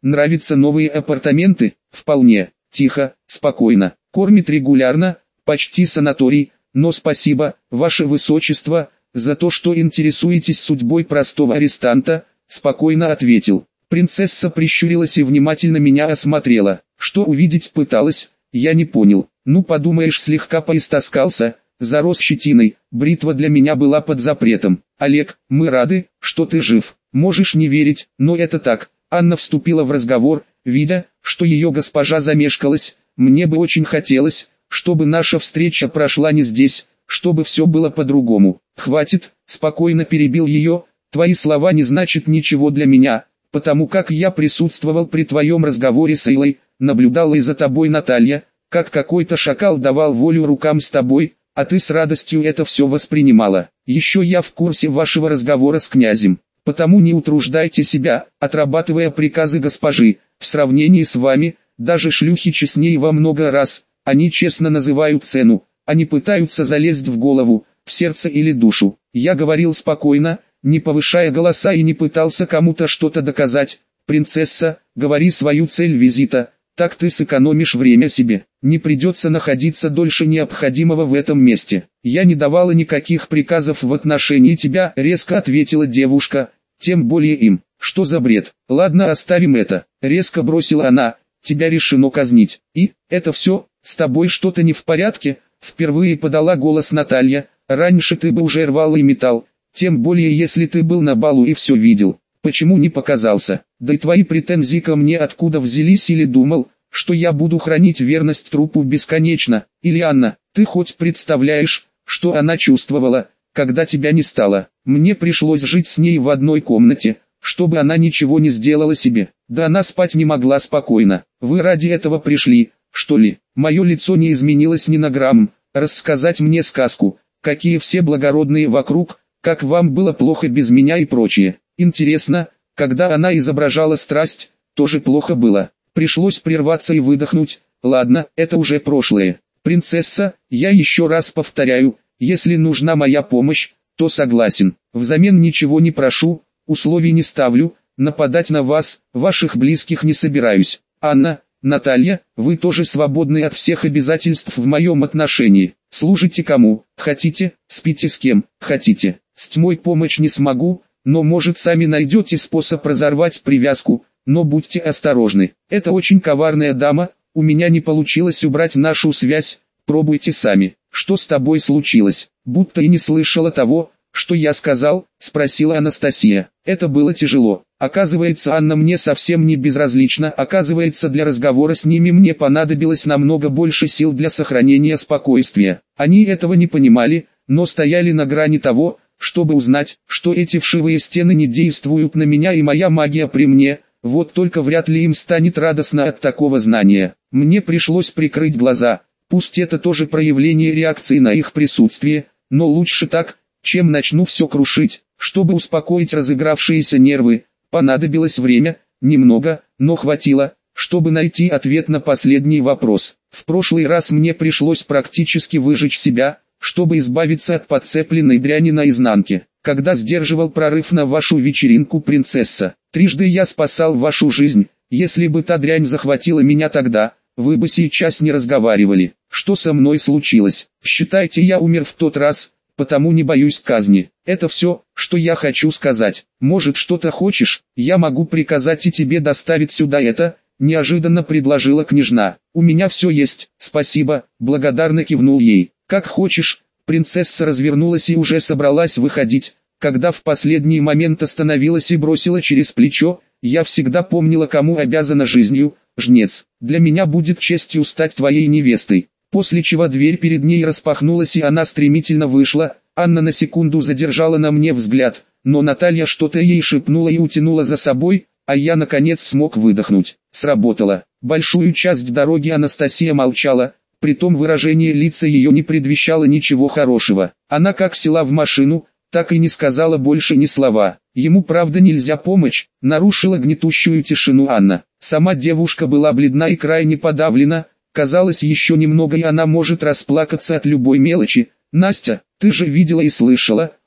Нравятся новые апартаменты? Вполне. Тихо, спокойно. Кормит регулярно, почти санаторий, но спасибо, ваше высочество, за то, что интересуетесь судьбой простого арестанта, спокойно ответил. Принцесса прищурилась и внимательно меня осмотрела. Что увидеть пыталась, я не понял. Ну подумаешь, слегка поистаскался, зарос щетиной, бритва для меня была под запретом. Олег, мы рады, что ты жив. Можешь не верить, но это так. Анна вступила в разговор, видя, что ее госпожа замешкалась. Мне бы очень хотелось, чтобы наша встреча прошла не здесь, чтобы все было по-другому. Хватит, спокойно перебил ее, твои слова не значат ничего для меня, потому как я присутствовал при твоем разговоре с Эйлой, наблюдала и за тобой Наталья, как какой-то шакал давал волю рукам с тобой, а ты с радостью это все воспринимала. Еще я в курсе вашего разговора с князем, потому не утруждайте себя, отрабатывая приказы госпожи. В сравнении с вами, даже шлюхи честнее во много раз, они честно называют цену, они пытаются залезть в голову, в сердце или душу. Я говорил спокойно, не повышая голоса и не пытался кому-то что-то доказать. Принцесса, говори свою цель визита, так ты сэкономишь время себе. Не придется находиться дольше необходимого в этом месте. Я не давала никаких приказов в отношении тебя, резко ответила девушка, тем более им. Что за бред? Ладно, оставим это. Резко бросила она, тебя решено казнить. И, это все, с тобой что-то не в порядке? Впервые подала голос Наталья, раньше ты бы уже рвал и металл, тем более если ты был на балу и все видел. Почему не показался? Да и твои претензии ко мне откуда взялись, или думал, что я буду хранить верность трупу бесконечно? Или Анна, ты хоть представляешь, что она чувствовала, когда тебя не стало? Мне пришлось жить с ней в одной комнате, чтобы она ничего не сделала себе. Да она спать не могла спокойно. Вы ради этого пришли, что ли? Мое лицо не изменилось ни на грамм. Рассказать мне сказку, какие все благородные вокруг, как вам было плохо без меня и прочее. Интересно, когда она изображала страсть, тоже плохо было. Пришлось прерваться и выдохнуть. Ладно, это уже прошлое. Принцесса, я еще раз повторяю, если нужна моя помощь, то согласен. Взамен ничего не прошу, условий не ставлю, нападать на вас, ваших близких не собираюсь. Анна, Наталья, вы тоже свободны от всех обязательств в моем отношении. Служите кому хотите, спите с кем хотите. С тьмой помочь не смогу, но может сами найдете способ разорвать привязку, но будьте осторожны. Это очень коварная дама, у меня не получилось убрать нашу связь, пробуйте сами. Что с тобой случилось? Будто и не слышала того, что я сказал, спросила Анастасия. Это было тяжело. Оказывается, Анна мне совсем не безразлична, оказывается, для разговора с ними мне понадобилось намного больше сил для сохранения спокойствия. Они этого не понимали, но стояли на грани того, чтобы узнать, что эти вшивые стены не действуют на меня и моя магия при мне. Вот только вряд ли им станет радостно от такого знания. Мне пришлось прикрыть глаза, пусть это тоже проявление реакции на их присутствие, но лучше так, чем начну все крушить. Чтобы успокоить разыгравшиеся нервы, понадобилось время, немного, но хватило, чтобы найти ответ на последний вопрос. В прошлый раз мне пришлось практически выжечь себя, чтобы избавиться от подцепленной дряни наизнанке. Когда сдерживал прорыв на вашу вечеринку, принцесса, трижды я спасал вашу жизнь. Если бы та дрянь захватила меня тогда, вы бы сейчас не разговаривали. Что со мной случилось? Считайте, я умер в тот раз, потому не боюсь казни. Это все, что я хочу сказать. Может, что-то хочешь? Я могу приказать и тебе доставить сюда это, неожиданно предложила княжна. У меня все есть, спасибо, благодарно кивнул ей. Как хочешь. Принцесса развернулась и уже собралась выходить, когда в последний момент остановилась и бросила через плечо: «Я всегда помнила, кому обязана жизнью, жнец. Для меня будет честью стать твоей невестой». После чего дверь перед ней распахнулась и она стремительно вышла. Анна на секунду задержала на мне взгляд, но Наталья что-то ей шепнула и утянула за собой, а я наконец смог выдохнуть. Сработало. Большую часть дороги Анастасия молчала. Притом выражение лица ее не предвещало ничего хорошего. Она как села в машину, так и не сказала больше ни слова. Ему правда нельзя помочь, нарушила гнетущую тишину Анна. Сама девушка была бледна и крайне подавлена, казалось, еще немного и она может расплакаться от любой мелочи. «Настя, ты же видела и слышала,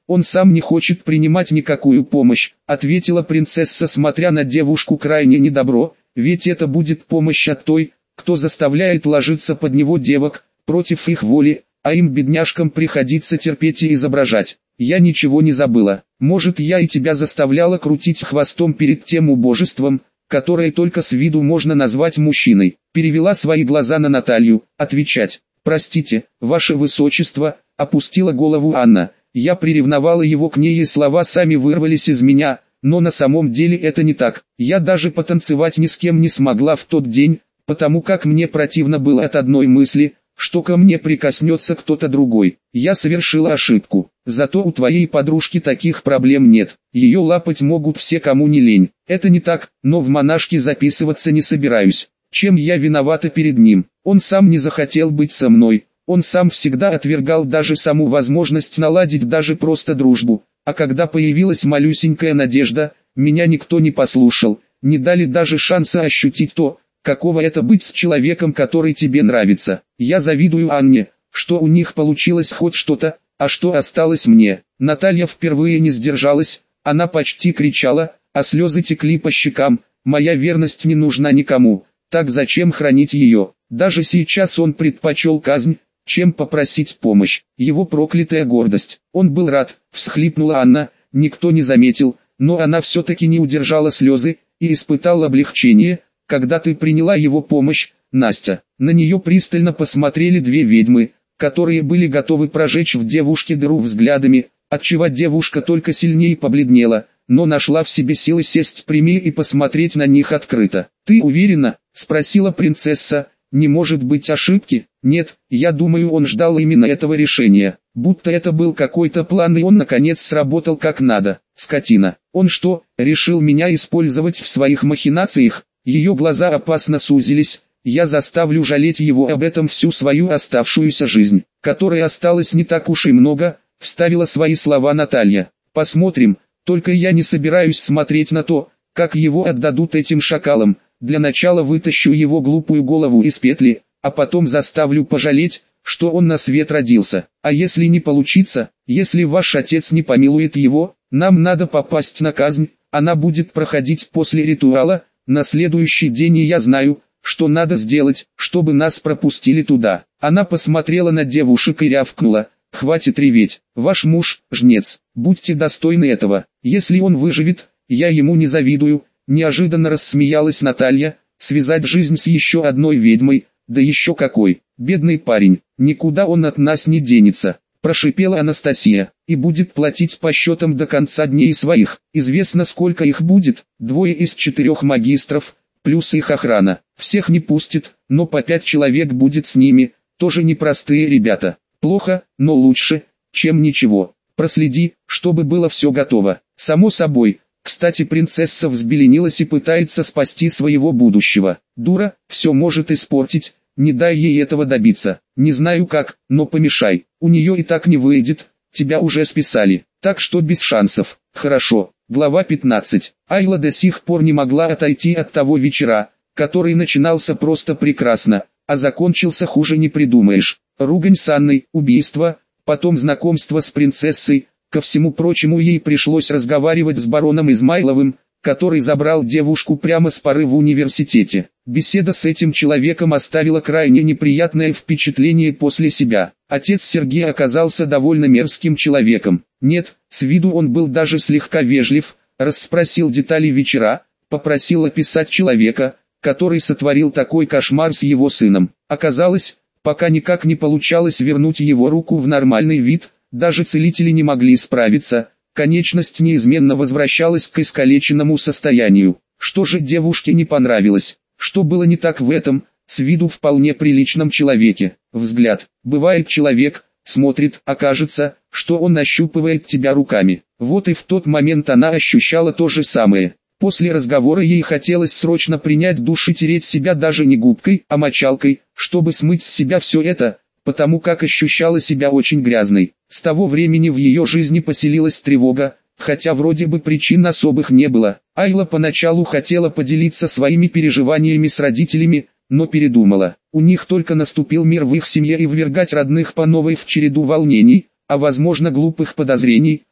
Он сам не хочет принимать никакую помощь, ответила принцесса, смотря на девушку крайне недобро, ведь это будет помощь от той, кто заставляет ложиться под него девок, против их воли, а им, бедняжкам, приходится терпеть и изображать. Я ничего не забыла, может, я и тебя заставляла крутить хвостом перед тем убожеством, которое только с виду можно назвать мужчиной. Перевела свои глаза на Наталью, отвечать. Простите, ваше высочество, опустила голову Анна. Я приревновала его к ней, и слова сами вырвались из меня, но на самом деле это не так. Я даже потанцевать ни с кем не смогла в тот день, потому как мне противно было от одной мысли, что ко мне прикоснется кто-то другой. Я совершила ошибку. Зато у твоей подружки таких проблем нет. Ее лапать могут все, кому не лень. Это не так, но в монашки записываться не собираюсь. Чем я виновата перед ним? Он сам не захотел быть со мной. Он сам всегда отвергал даже саму возможность наладить даже просто дружбу. А когда появилась малюсенькая надежда, меня никто не послушал. Не дали даже шанса ощутить то, каково это быть с человеком, который тебе нравится. Я завидую Анне, что у них получилось хоть что-то, а что осталось мне. Наталья впервые не сдержалась, она почти кричала, а слезы текли по щекам. Моя верность не нужна никому, так зачем хранить ее? Даже сейчас он предпочел казнь, чем попросить помощь. Его проклятая гордость. Он был рад, всхлипнула Анна, никто не заметил, но она все-таки не удержала слезы и испытала облегчение, когда ты приняла его помощь, Настя. На нее пристально посмотрели две ведьмы, которые были готовы прожечь в девушке дыру взглядами, отчего девушка только сильнее побледнела, но нашла в себе силы сесть прямее и посмотреть на них открыто. «Ты уверена?» – спросила принцесса. «Не может быть ошибки?» «Нет, я думаю, он ждал именно этого решения, будто это был какой-то план, и он наконец сработал как надо. Скотина. Он что, решил меня использовать в своих махинациях?» Ее глаза опасно сузились. «Я заставлю жалеть его об этом всю свою оставшуюся жизнь, которой осталось не так уж и много», — вставила свои слова Наталья. «Посмотрим, только я не собираюсь смотреть на то, как его отдадут этим шакалам. Для начала вытащу его глупую голову из петли, а потом заставлю пожалеть, что он на свет родился. А если не получится, если ваш отец не помилует его, нам надо попасть на казнь, она будет проходить после ритуала. На следующий день и я знаю, что надо сделать, чтобы нас пропустили туда». Она посмотрела на девушек и рявкнула: «Хватит реветь, ваш муж – жнец, будьте достойны этого, если он выживет, я ему не завидую». Неожиданно рассмеялась Наталья. «Связать жизнь с еще одной ведьмой, да еще какой, бедный парень, никуда он от нас не денется», – прошипела Анастасия, «и будет платить по счетам до конца дней своих. Известно, сколько их будет, двое из четырех магистров, плюс их охрана. Всех не пустит, но по пять человек будет с ними, тоже непростые ребята. Плохо, но лучше, чем ничего. Проследи, чтобы было все готово». «Само собой. Кстати, принцесса взбеленилась и пытается спасти своего будущего. Дура, все может испортить, не дай ей этого добиться. Не знаю как, но помешай. У нее и так не выйдет, тебя уже списали, так что без шансов». «Хорошо». Глава пятнадцать. Айла до сих пор не могла отойти от того вечера, который начинался просто прекрасно, а закончился хуже не придумаешь. Ругань с Анной, убийство, потом знакомство с принцессой. Ко всему прочему, ей пришлось разговаривать с бароном Измайловым, который забрал девушку прямо с поры в университете. Беседа с этим человеком оставила крайне неприятное впечатление после себя. Отец Сергея оказался довольно мерзким человеком. Нет, с виду он был даже слегка вежлив, расспросил детали вечера, попросил описать человека, который сотворил такой кошмар с его сыном. Оказалось, пока никак не получалось вернуть его руку в нормальный вид, даже целители не могли справиться, конечность неизменно возвращалась к искалеченному состоянию. Что же девушке не понравилось? Что было не так в этом, с виду вполне приличном человеке? Взгляд. Бывает, человек смотрит, а кажется, что он ощупывает тебя руками. Вот и в тот момент она ощущала то же самое. После разговора ей хотелось срочно принять душ и тереть себя даже не губкой, а мочалкой, чтобы смыть с себя все это, потому как ощущала себя очень грязной. С того времени в ее жизни поселилась тревога, хотя вроде бы причин особых не было. Айла поначалу хотела поделиться своими переживаниями с родителями, но передумала. У них только наступил мир в их семье, и ввергать родных по новой в череду волнений, а возможно глупых подозрений,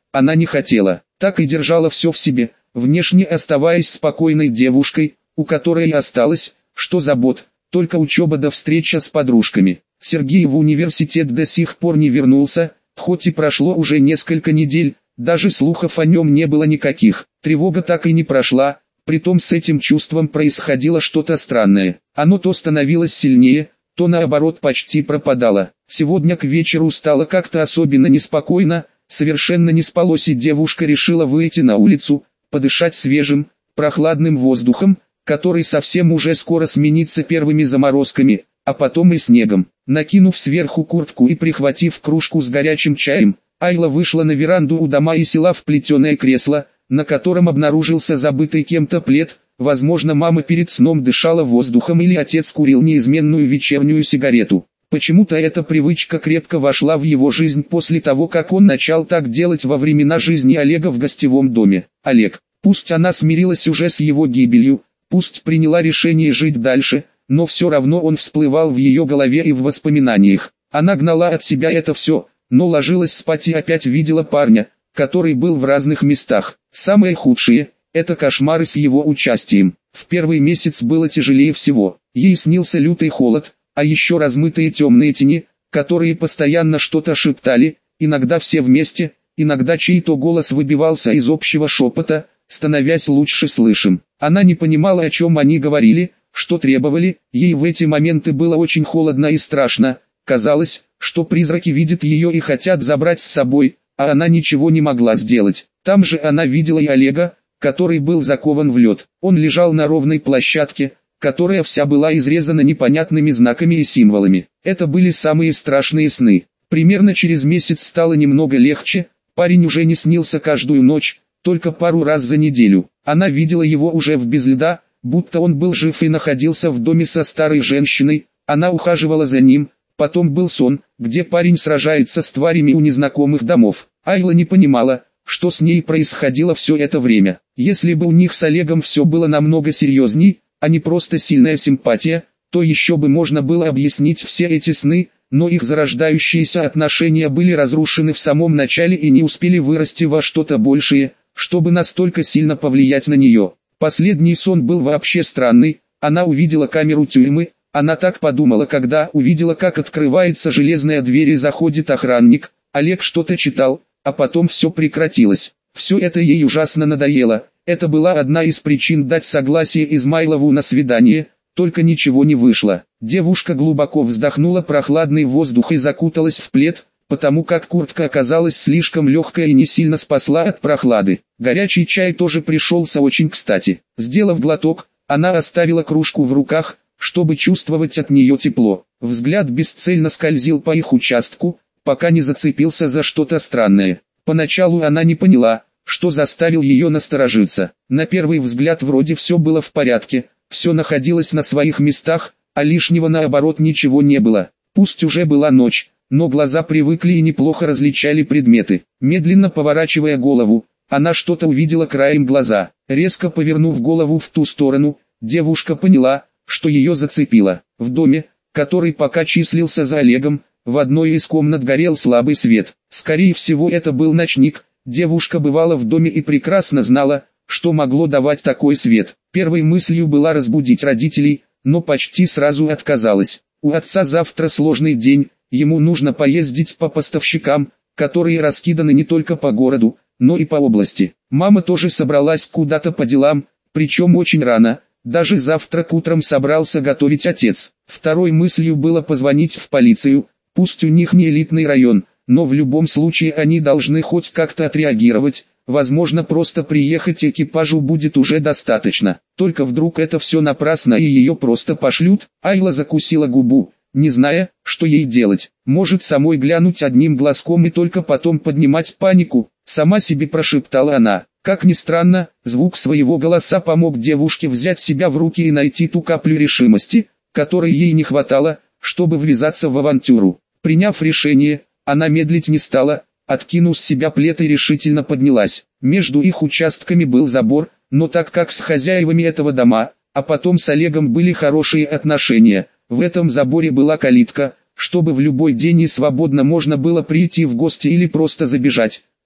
она не хотела, так и держала все в себе, внешне оставаясь спокойной девушкой, у которой и осталось, что забот, только учеба да встреча с подружками. Сергей в университет до сих пор не вернулся, хоть и прошло уже несколько недель, даже слухов о нем не было никаких. Тревога так и не прошла, притом с этим чувством происходило что-то странное. Оно то становилось сильнее, то наоборот почти пропадало. Сегодня к вечеру стало как-то особенно неспокойно, совершенно не спалось, и девушка решила выйти на улицу, подышать свежим, прохладным воздухом, который совсем уже скоро сменится первыми заморозками, а потом и снегом. Накинув сверху куртку и прихватив кружку с горячим чаем, Айла вышла на веранду у дома и села в плетеное кресло, на котором обнаружился забытый кем-то плед. Возможно, мама перед сном дышала воздухом или отец курил неизменную вечернюю сигарету. Почему-то эта привычка крепко вошла в его жизнь после того, как он начал так делать во времена жизни Олега в гостевом доме. Олег, пусть она смирилась уже с его гибелью, пусть приняла решение жить дальше, но все равно он всплывал в ее голове и в воспоминаниях. Она гнала от себя это все, но ложилась спать и опять видела парня, который был в разных местах. Самое худшее – это кошмары с его участием. В первый месяц было тяжелее всего. Ей снился лютый холод, а еще размытые темные тени, которые постоянно что-то шептали, иногда все вместе, иногда чей-то голос выбивался из общего шепота, становясь лучше слышим. Она не понимала, о чем они говорили, что требовали, ей в эти моменты было очень холодно и страшно. Казалось, что призраки видят ее и хотят забрать с собой, а она ничего не могла сделать. Там же она видела и Олега, который был закован в лед. Он лежал на ровной площадке, которая вся была изрезана непонятными знаками и символами. Это были самые страшные сны. Примерно через месяц стало немного легче, парень уже не снился каждую ночь, только пару раз за неделю. Она видела его уже в без льда, будто он был жив и находился в доме со старой женщиной, она ухаживала за ним. Потом был сон, где парень сражается с тварями у незнакомых домов. Айла не понимала, что с ней происходило все это время. Если бы у них с Олегом все было намного серьезней, а не просто сильная симпатия, то еще бы можно было объяснить все эти сны, но их зарождающиеся отношения были разрушены в самом начале и не успели вырасти во что-то большее, чтобы настолько сильно повлиять на нее. Последний сон был вообще странный, она увидела камеру тюрьмы. Она так подумала, когда увидела, как открывается железная дверь и заходит охранник. Олег что-то читал, а потом все прекратилось. Все это ей ужасно надоело. Это была одна из причин дать согласие Измайлову на свидание, только ничего не вышло. Девушка глубоко вздохнула прохладный воздух и закуталась в плед, потому как куртка оказалась слишком легкая и не сильно спасла от прохлады. Горячий чай тоже пришелся очень кстати. Сделав глоток, она оставила кружку в руках, чтобы чувствовать от нее тепло. Взгляд бесцельно скользил по их участку, пока не зацепился за что-то странное. Поначалу она не поняла, что заставил ее насторожиться. На первый взгляд вроде все было в порядке, все находилось на своих местах, а лишнего наоборот ничего не было. Пусть уже была ночь, но глаза привыкли и неплохо различали предметы. Медленно поворачивая голову, она что-то увидела краем глаза. Резко повернув голову в ту сторону, девушка поняла, что ее зацепило. В доме, который пока числился за Олегом, в одной из комнат горел слабый свет. Скорее всего, это был ночник. Девушка бывала в доме и прекрасно знала, что могло давать такой свет. Первой мыслью была разбудить родителей, но почти сразу отказалась. У отца завтра сложный день, ему нужно поездить по поставщикам, которые раскиданы не только по городу, но и по области. Мама тоже собралась куда-то по делам, причем очень рано. Даже завтрак утром собрался готовить отец. Второй мыслью было позвонить в полицию, пусть у них не элитный район, но в любом случае они должны хоть как-то отреагировать, возможно просто приехать экипажу будет уже достаточно. Только вдруг это все напрасно и ее просто пошлют. Айла закусила губу, не зная, что ей делать. Может самой глянуть одним глазком и только потом поднимать панику, сама себе прошептала она. Как ни странно, звук своего голоса помог девушке взять себя в руки и найти ту каплю решимости, которой ей не хватало, чтобы ввязаться в авантюру. Приняв решение, она медлить не стала, откинув с себя плед и решительно поднялась. Между их участками был забор, но так как с хозяевами этого дома, а потом с Олегом были хорошие отношения, в этом заборе была калитка, чтобы в любой день и свободно можно было прийти в гости или просто забежать.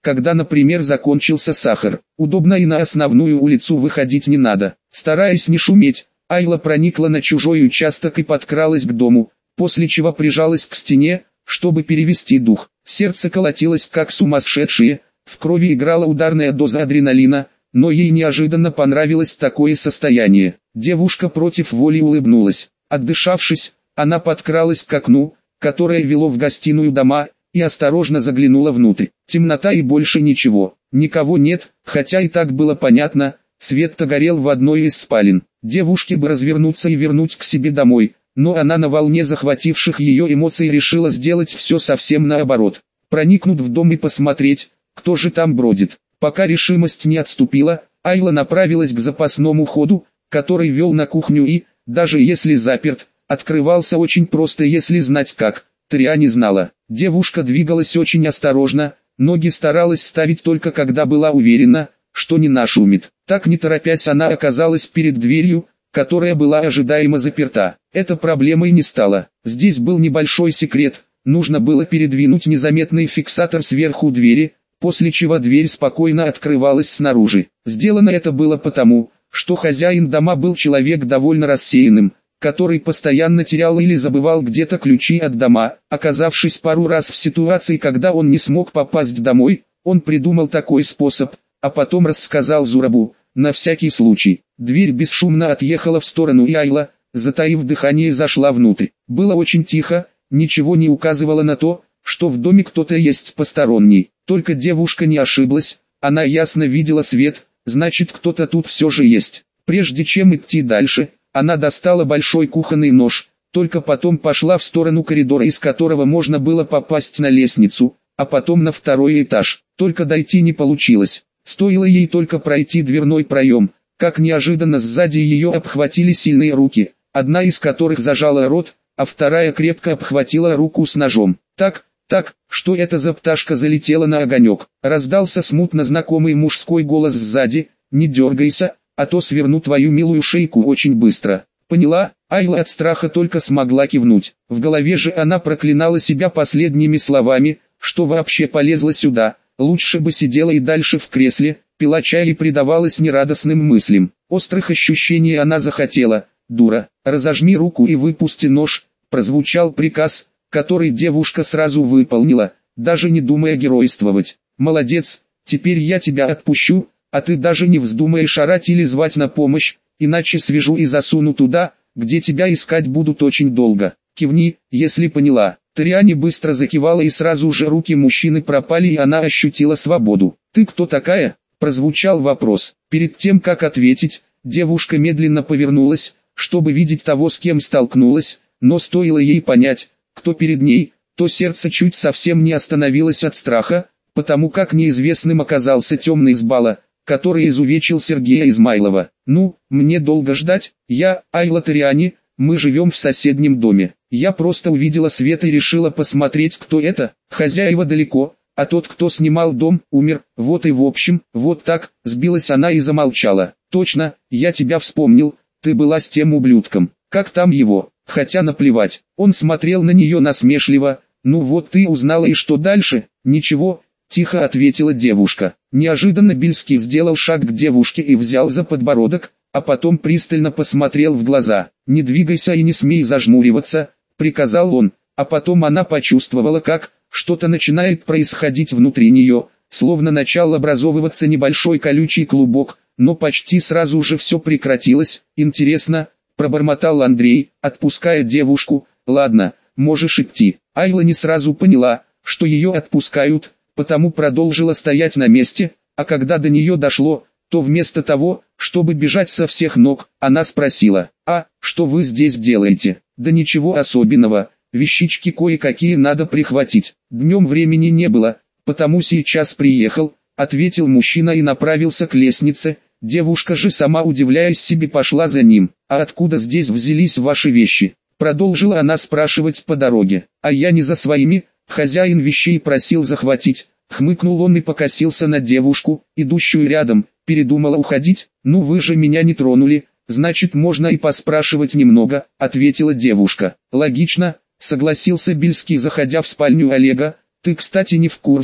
когда, например, закончился сахар. Удобно и на основную улицу выходить не надо. Стараясь не шуметь, Айла проникла на чужой участок и подкралась к дому, после чего прижалась к стене, чтобы перевести дух. Сердце колотилось как сумасшедшее, в крови играла ударная доза адреналина, но ей неожиданно понравилось такое состояние. Девушка против воли улыбнулась. Отдышавшись, она подкралась к окну, которое вело в гостиную дома, и осторожно заглянула внутрь. Темнота и больше ничего. Никого нет, хотя и так было понятно, свет-то горел в одной из спален. Девушке бы развернуться и вернуть к себе домой, но она на волне захвативших ее эмоций решила сделать все совсем наоборот. Проникнуть в дом и посмотреть, кто же там бродит. Пока решимость не отступила, Айла направилась к запасному ходу, который вел на кухню и, даже если заперт, открывался очень просто, если знать как. Триа не знала. Девушка двигалась очень осторожно, ноги старалась ставить только когда была уверена, что не нашумит. Так не торопясь она оказалась перед дверью, которая была ожидаемо заперта. Это проблемой не стало. Здесь был небольшой секрет, нужно было передвинуть незаметный фиксатор сверху двери, после чего дверь спокойно открывалась снаружи. Сделано это было потому, что хозяин дома был человек довольно рассеянным, который постоянно терял или забывал где-то ключи от дома. Оказавшись пару раз в ситуации, когда он не смог попасть домой, он придумал такой способ, а потом рассказал Зурабу, на всякий случай. Дверь бесшумно отъехала в сторону, и Айла, затаив дыхание, зашла внутрь. Было очень тихо, ничего не указывало на то, что в доме кто-то есть посторонний. Только девушка не ошиблась, она ясно видела свет, значит кто-то тут все же есть. Прежде чем идти дальше, она достала большой кухонный нож, только потом пошла в сторону коридора, из которого можно было попасть на лестницу, а потом на второй этаж. Только дойти не получилось. Стоило ей только пройти дверной проем, как неожиданно сзади ее обхватили сильные руки, одна из которых зажала рот, а вторая крепко обхватила руку с ножом. Так, так, что это за пташка залетела на огонек? Раздался смутно знакомый мужской голос сзади: «Не дергайся, а то сверну твою милую шейку очень быстро». Поняла, Айла от страха только смогла кивнуть. В голове же она проклинала себя последними словами, что вообще полезла сюда, лучше бы сидела и дальше в кресле, пила чай и предавалась нерадостным мыслям. Острых ощущений она захотела. «Дура, разожми руку и выпусти нож», прозвучал приказ, который девушка сразу выполнила, даже не думая геройствовать. «Молодец, теперь я тебя отпущу, а ты даже не вздумаешь орать или звать на помощь, иначе свяжу и засуну туда, где тебя искать будут очень долго. Кивни, если поняла». Триане быстро закивала, и сразу же руки мужчины пропали, и она ощутила свободу. «Ты кто такая?» – прозвучал вопрос. Перед тем как ответить, девушка медленно повернулась, чтобы видеть того, с кем столкнулась, но стоило ей понять, кто перед ней, то сердце чуть совсем не остановилось от страха, потому как неизвестным оказался темный Избала, который изувечил Сергея Измайлова. «Ну, мне долго ждать, я, Айла Триане, мы живем в соседнем доме. Я просто увидела свет и решила посмотреть, кто это. Хозяева далеко, а тот, кто снимал дом, умер. Вот и в общем, вот так». Сбилась она и замолчала. «Точно, я тебя вспомнил, ты была с тем ублюдком. Как там его?» Хотя наплевать, он смотрел на нее насмешливо. «Ну вот ты узнала, и что дальше?» «Ничего», — тихо ответила девушка. Неожиданно Бильский сделал шаг к девушке и взял за подбородок, а потом пристально посмотрел в глаза. «Не двигайся и не смей зажмуриваться», — приказал он, а потом она почувствовала, как что-то начинает происходить внутри нее, словно начал образовываться небольшой колючий клубок, но почти сразу же все прекратилось. «Интересно», — пробормотал Андрей, отпуская девушку. «Ладно, можешь идти». Айла не сразу поняла, что ее отпускают, потому продолжила стоять на месте, а когда до нее дошло, то вместо того, чтобы бежать со всех ног, она спросила: «А, что вы здесь делаете?» «Да ничего особенного, вещички кое-какие надо прихватить. Днем времени не было, потому сейчас приехал», — ответил мужчина и направился к лестнице. Девушка же, сама удивляясь себе, пошла за ним. «А откуда здесь взялись ваши вещи?» Продолжила она спрашивать по дороге. «А я не за своими, хозяин вещей просил захватить», — хмыкнул он и покосился на девушку, идущую рядом. «Передумала уходить? Ну вы же меня не тронули, значит можно и поспрашивать немного», — ответила девушка. «Логично», — согласился Бильский, заходя в спальню Олега. «Ты, кстати, не в курсе,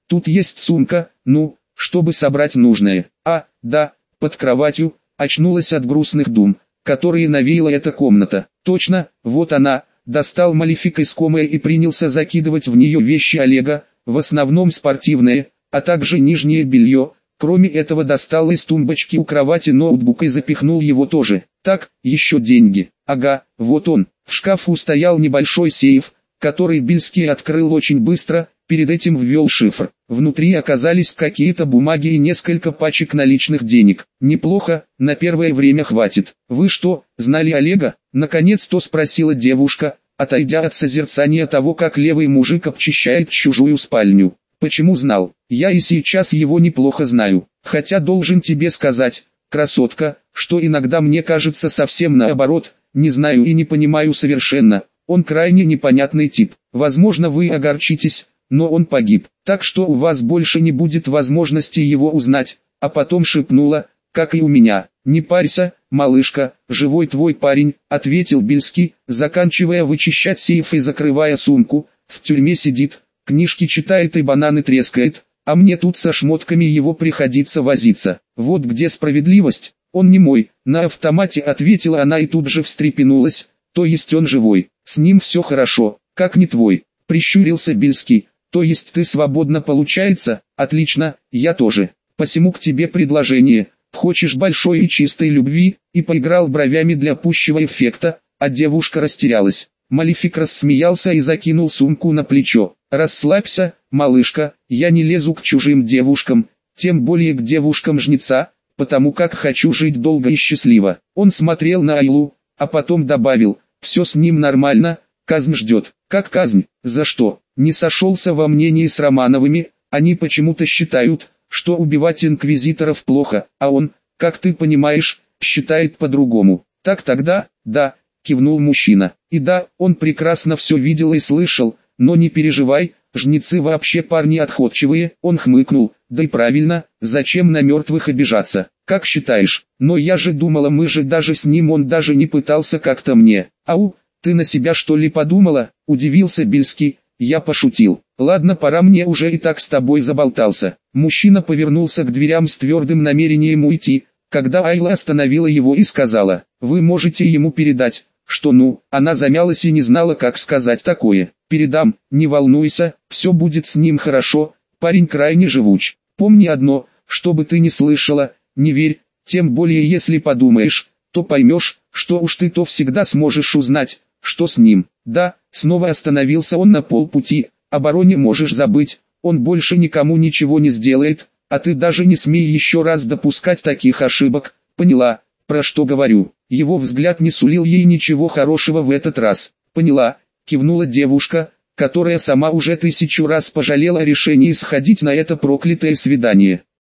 Тут есть сумка, ну, чтобы собрать нужное. А, да, под кроватью, очнулась от грустных дум, которые навеяла эта комната. Точно, вот она, достал Малефик искомое и принялся закидывать в нее вещи Олега, в основном спортивные, а также нижнее белье. Кроме этого достал из тумбочки у кровати ноутбук и запихнул его тоже. Так, еще деньги. Ага, вот он. В шкафу стоял небольшой сейф, который Бильский открыл очень быстро, перед этим ввел шифр. Внутри оказались какие-то бумаги и несколько пачек наличных денег. Неплохо, на первое время хватит. Вы что, знали Олега? Наконец-то спросила девушка, отойдя от созерцания того, как левый мужик обчищает чужую спальню. Почему знал? Я и сейчас его неплохо знаю. Хотя должен тебе сказать, красотка, что иногда мне кажется совсем наоборот, не знаю и не понимаю совершенно. Он крайне непонятный тип. Возможно, вы огорчитесь, но он погиб. Так что у вас больше не будет возможности его узнать. А потом шепнула, как и у меня. Не парься, малышка, живой твой парень, ответил Бильский, заканчивая вычищать сейф и закрывая сумку. В тюрьме сидит, книжки читает и бананы трескает, а мне тут со шмотками его приходится возиться. Вот где справедливость. Он не мой, на автомате ответила она и тут же встрепенулась. То есть он живой, с ним все хорошо, как не твой, прищурился Бильский. То есть ты свободно получается? Отлично, я тоже. Посему к тебе предложение. Хочешь большой и чистой любви? И поиграл бровями для пущего эффекта, а девушка растерялась. Малефик рассмеялся и закинул сумку на плечо. Расслабься, малышка, я не лезу к чужим девушкам, тем более к девушкам жнеца, потому как хочу жить долго и счастливо. Он смотрел на Айлу, а потом добавил, все с ним нормально, казнь ждет. Как казнь? За что? Не сошелся во мнении с Романовыми, они почему-то считают, что убивать инквизиторов плохо, а он, как ты понимаешь, считает по-другому. Так тогда, да, кивнул мужчина. И да, он прекрасно все видел и слышал, но не переживай, жнецы вообще парни отходчивые. Он хмыкнул, да и правильно, зачем на мертвых обижаться, как считаешь? Но я же думала, мы же даже с ним, он даже не пытался как-то мне. Ау, ты на себя что ли подумала? Удивился Бильский. Я пошутил. Ладно, пора, мне уже и так с тобой заболтался. Мужчина повернулся к дверям с твердым намерением уйти, когда Айла остановила его и сказала, вы можете ему передать, что ну, она замялась и не знала, как сказать такое. Передам, не волнуйся, все будет с ним хорошо, парень крайне живуч. Помни одно, что бы ты ни слышала, не верь, тем более если подумаешь, то поймешь, что уж ты то всегда сможешь узнать, что с ним. Да, снова остановился он на полпути, о бароне можешь забыть, он больше никому ничего не сделает, а ты даже не смей еще раз допускать таких ошибок, поняла, про что говорю. Его взгляд не сулил ей ничего хорошего в этот раз. Поняла, кивнула девушка, которая сама уже тысячу раз пожалела о решении сходить на это проклятое свидание.